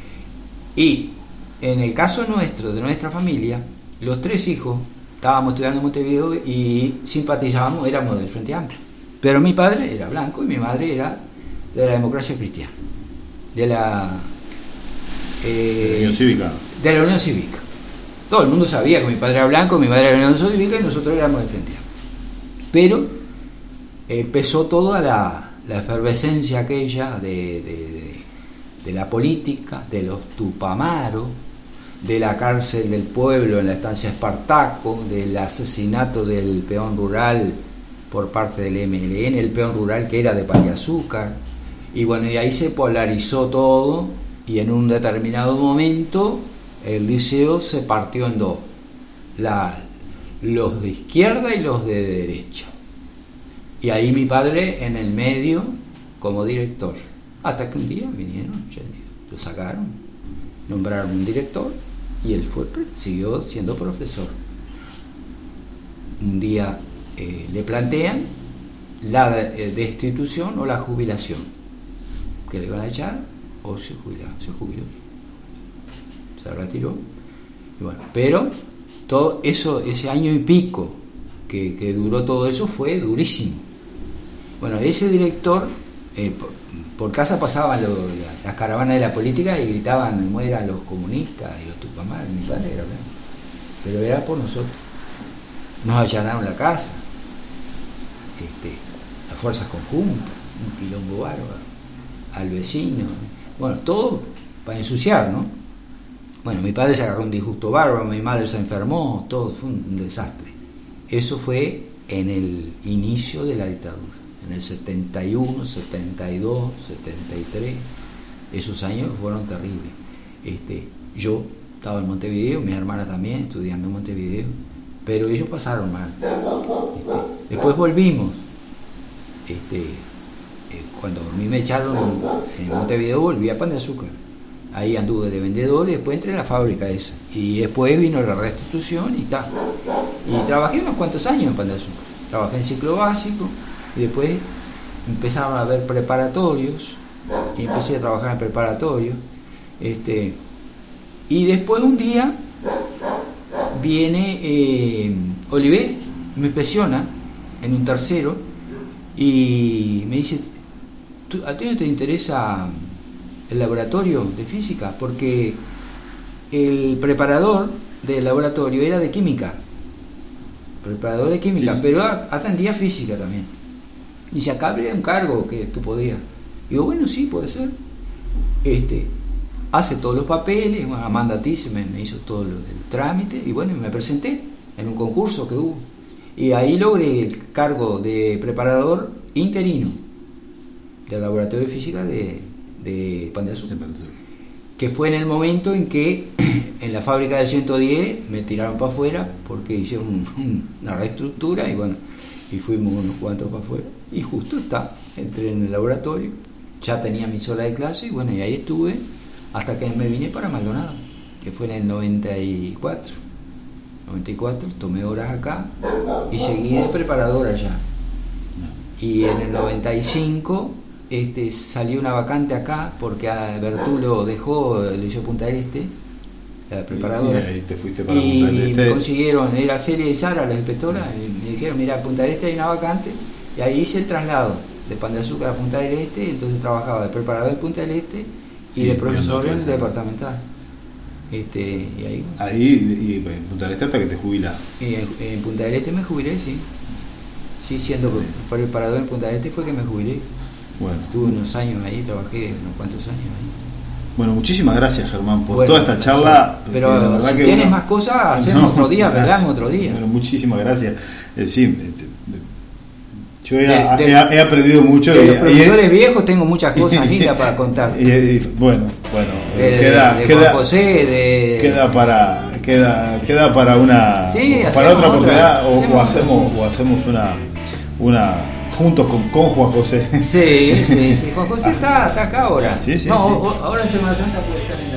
y en el caso nuestro, de nuestra familia, los tres hijos estábamos estudiando en Montevideo y simpatizábamos, éramos del Frente Amplio, pero mi padre era blanco y mi madre era de la Democracia Cristiana, de la Unión Cívica. De la Unión Cívica. Todo el mundo sabía que mi padre era blanco, mi madre era de la Unión Cívica y nosotros éramos del Frente Amplio. Pero empezó toda la efervescencia aquella de la política, de los Tupamaros, de la cárcel del pueblo en la estancia Espartaco, del asesinato del peón rural por parte del MLN, el peón rural que era de Pan de Azúcar, y bueno, y ahí se polarizó todo, y en un determinado momento el liceo se partió en dos, los de izquierda y los de derecha, y ahí mi padre en el medio como director, hasta que un día vinieron, lo sacaron, nombraron un director y él siguió siendo profesor. Un día le plantean la destitución o la jubilación, que le iban a echar o se jubiló, se retiró, y bueno, pero todo eso, ese año y pico que duró todo eso fue durísimo. Bueno, ese director, por casa pasaban las caravanas de la política y gritaban muera a los comunistas y los Tupamaros. Mi padre era blanco, pero era por nosotros. Nos allanaron la casa, las fuerzas conjuntas, un quilombo bárbaro, al vecino, bueno, todo para ensuciar, ¿no? Bueno, mi padre se agarró un disgusto bárbaro, mi madre se enfermó, todo fue un desastre. Eso fue en el inicio de la dictadura, en el 71, 72, 73. Esos años fueron terribles. Yo estaba en Montevideo, mi hermana también, estudiando en Montevideo, pero ellos pasaron mal. Después volvimos. Cuando a mí me echaron en Montevideo, volví a Pan de Azúcar. Ahí anduve de vendedor y después entré a la fábrica esa. Y después vino la restitución y tal. Y trabajé unos cuantos años en Pan de Azúcar. Trabajé en ciclo básico y después empezaron a haber preparatorios y empecé a trabajar en preparatorios. Y después un día viene Oliver, me presiona en un tercero y me dice: ¿a ti no te interesa el laboratorio de física? Porque el preparador del laboratorio era de química, preparador de química, sí. Pero atendía física también. Y si acá habría un cargo que tú podías. Digo, bueno, sí, puede ser. Hace todos los papeles, bueno, Amanda Tice me hizo todo el trámite y bueno, me presenté en un concurso que hubo. Y ahí logré el cargo de preparador interino del laboratorio de física de Pan de Azúcar, que fue en el momento en que en la fábrica del 110 me tiraron para afuera porque hicieron una reestructura y bueno, y fuimos unos cuantos para afuera y justo entré en el laboratorio, ya tenía mi sola de clase y bueno, y ahí estuve hasta que me vine para Maldonado, que fue en el 94, tomé horas acá y seguí de preparador allá. Y en el 95 salió una vacante acá porque a Bertulo dejó, le hizo Punta del Este, la preparadora. Y ahí te fuiste para Punta del Este. Me consiguieron, era Celia y Sara, la inspectora, y me dijeron: mira, Punta del Este hay una vacante, y ahí hice el traslado de Pan de Azúcar a Punta del Este. Entonces trabajaba de preparador de Punta del Este y de profesor en el departamental. Y ahí en Punta del Este hasta que te jubilás. Y en Punta del Este me jubilé, sí. Sí, siendo preparador en Punta del Este fue que me jubilé. Bueno. Tuve unos años ahí, trabajé unos cuantos años ahí. Bueno, muchísimas gracias, Germán, por toda esta charla. Pero si tienes más cosas, hacemos otro día, hablamos otro día. Bueno, muchísimas gracias. Sí, yo he aprendido mucho. De los profesores viejos tengo muchas cosas lindas para contar. Bueno, queda Juan José, queda para una para otra oportunidad o hacemos una juntos con Juan José. Sí, Juan José está acá ahora. Sí, no, sí. Ahora en Semana Santa puede estar en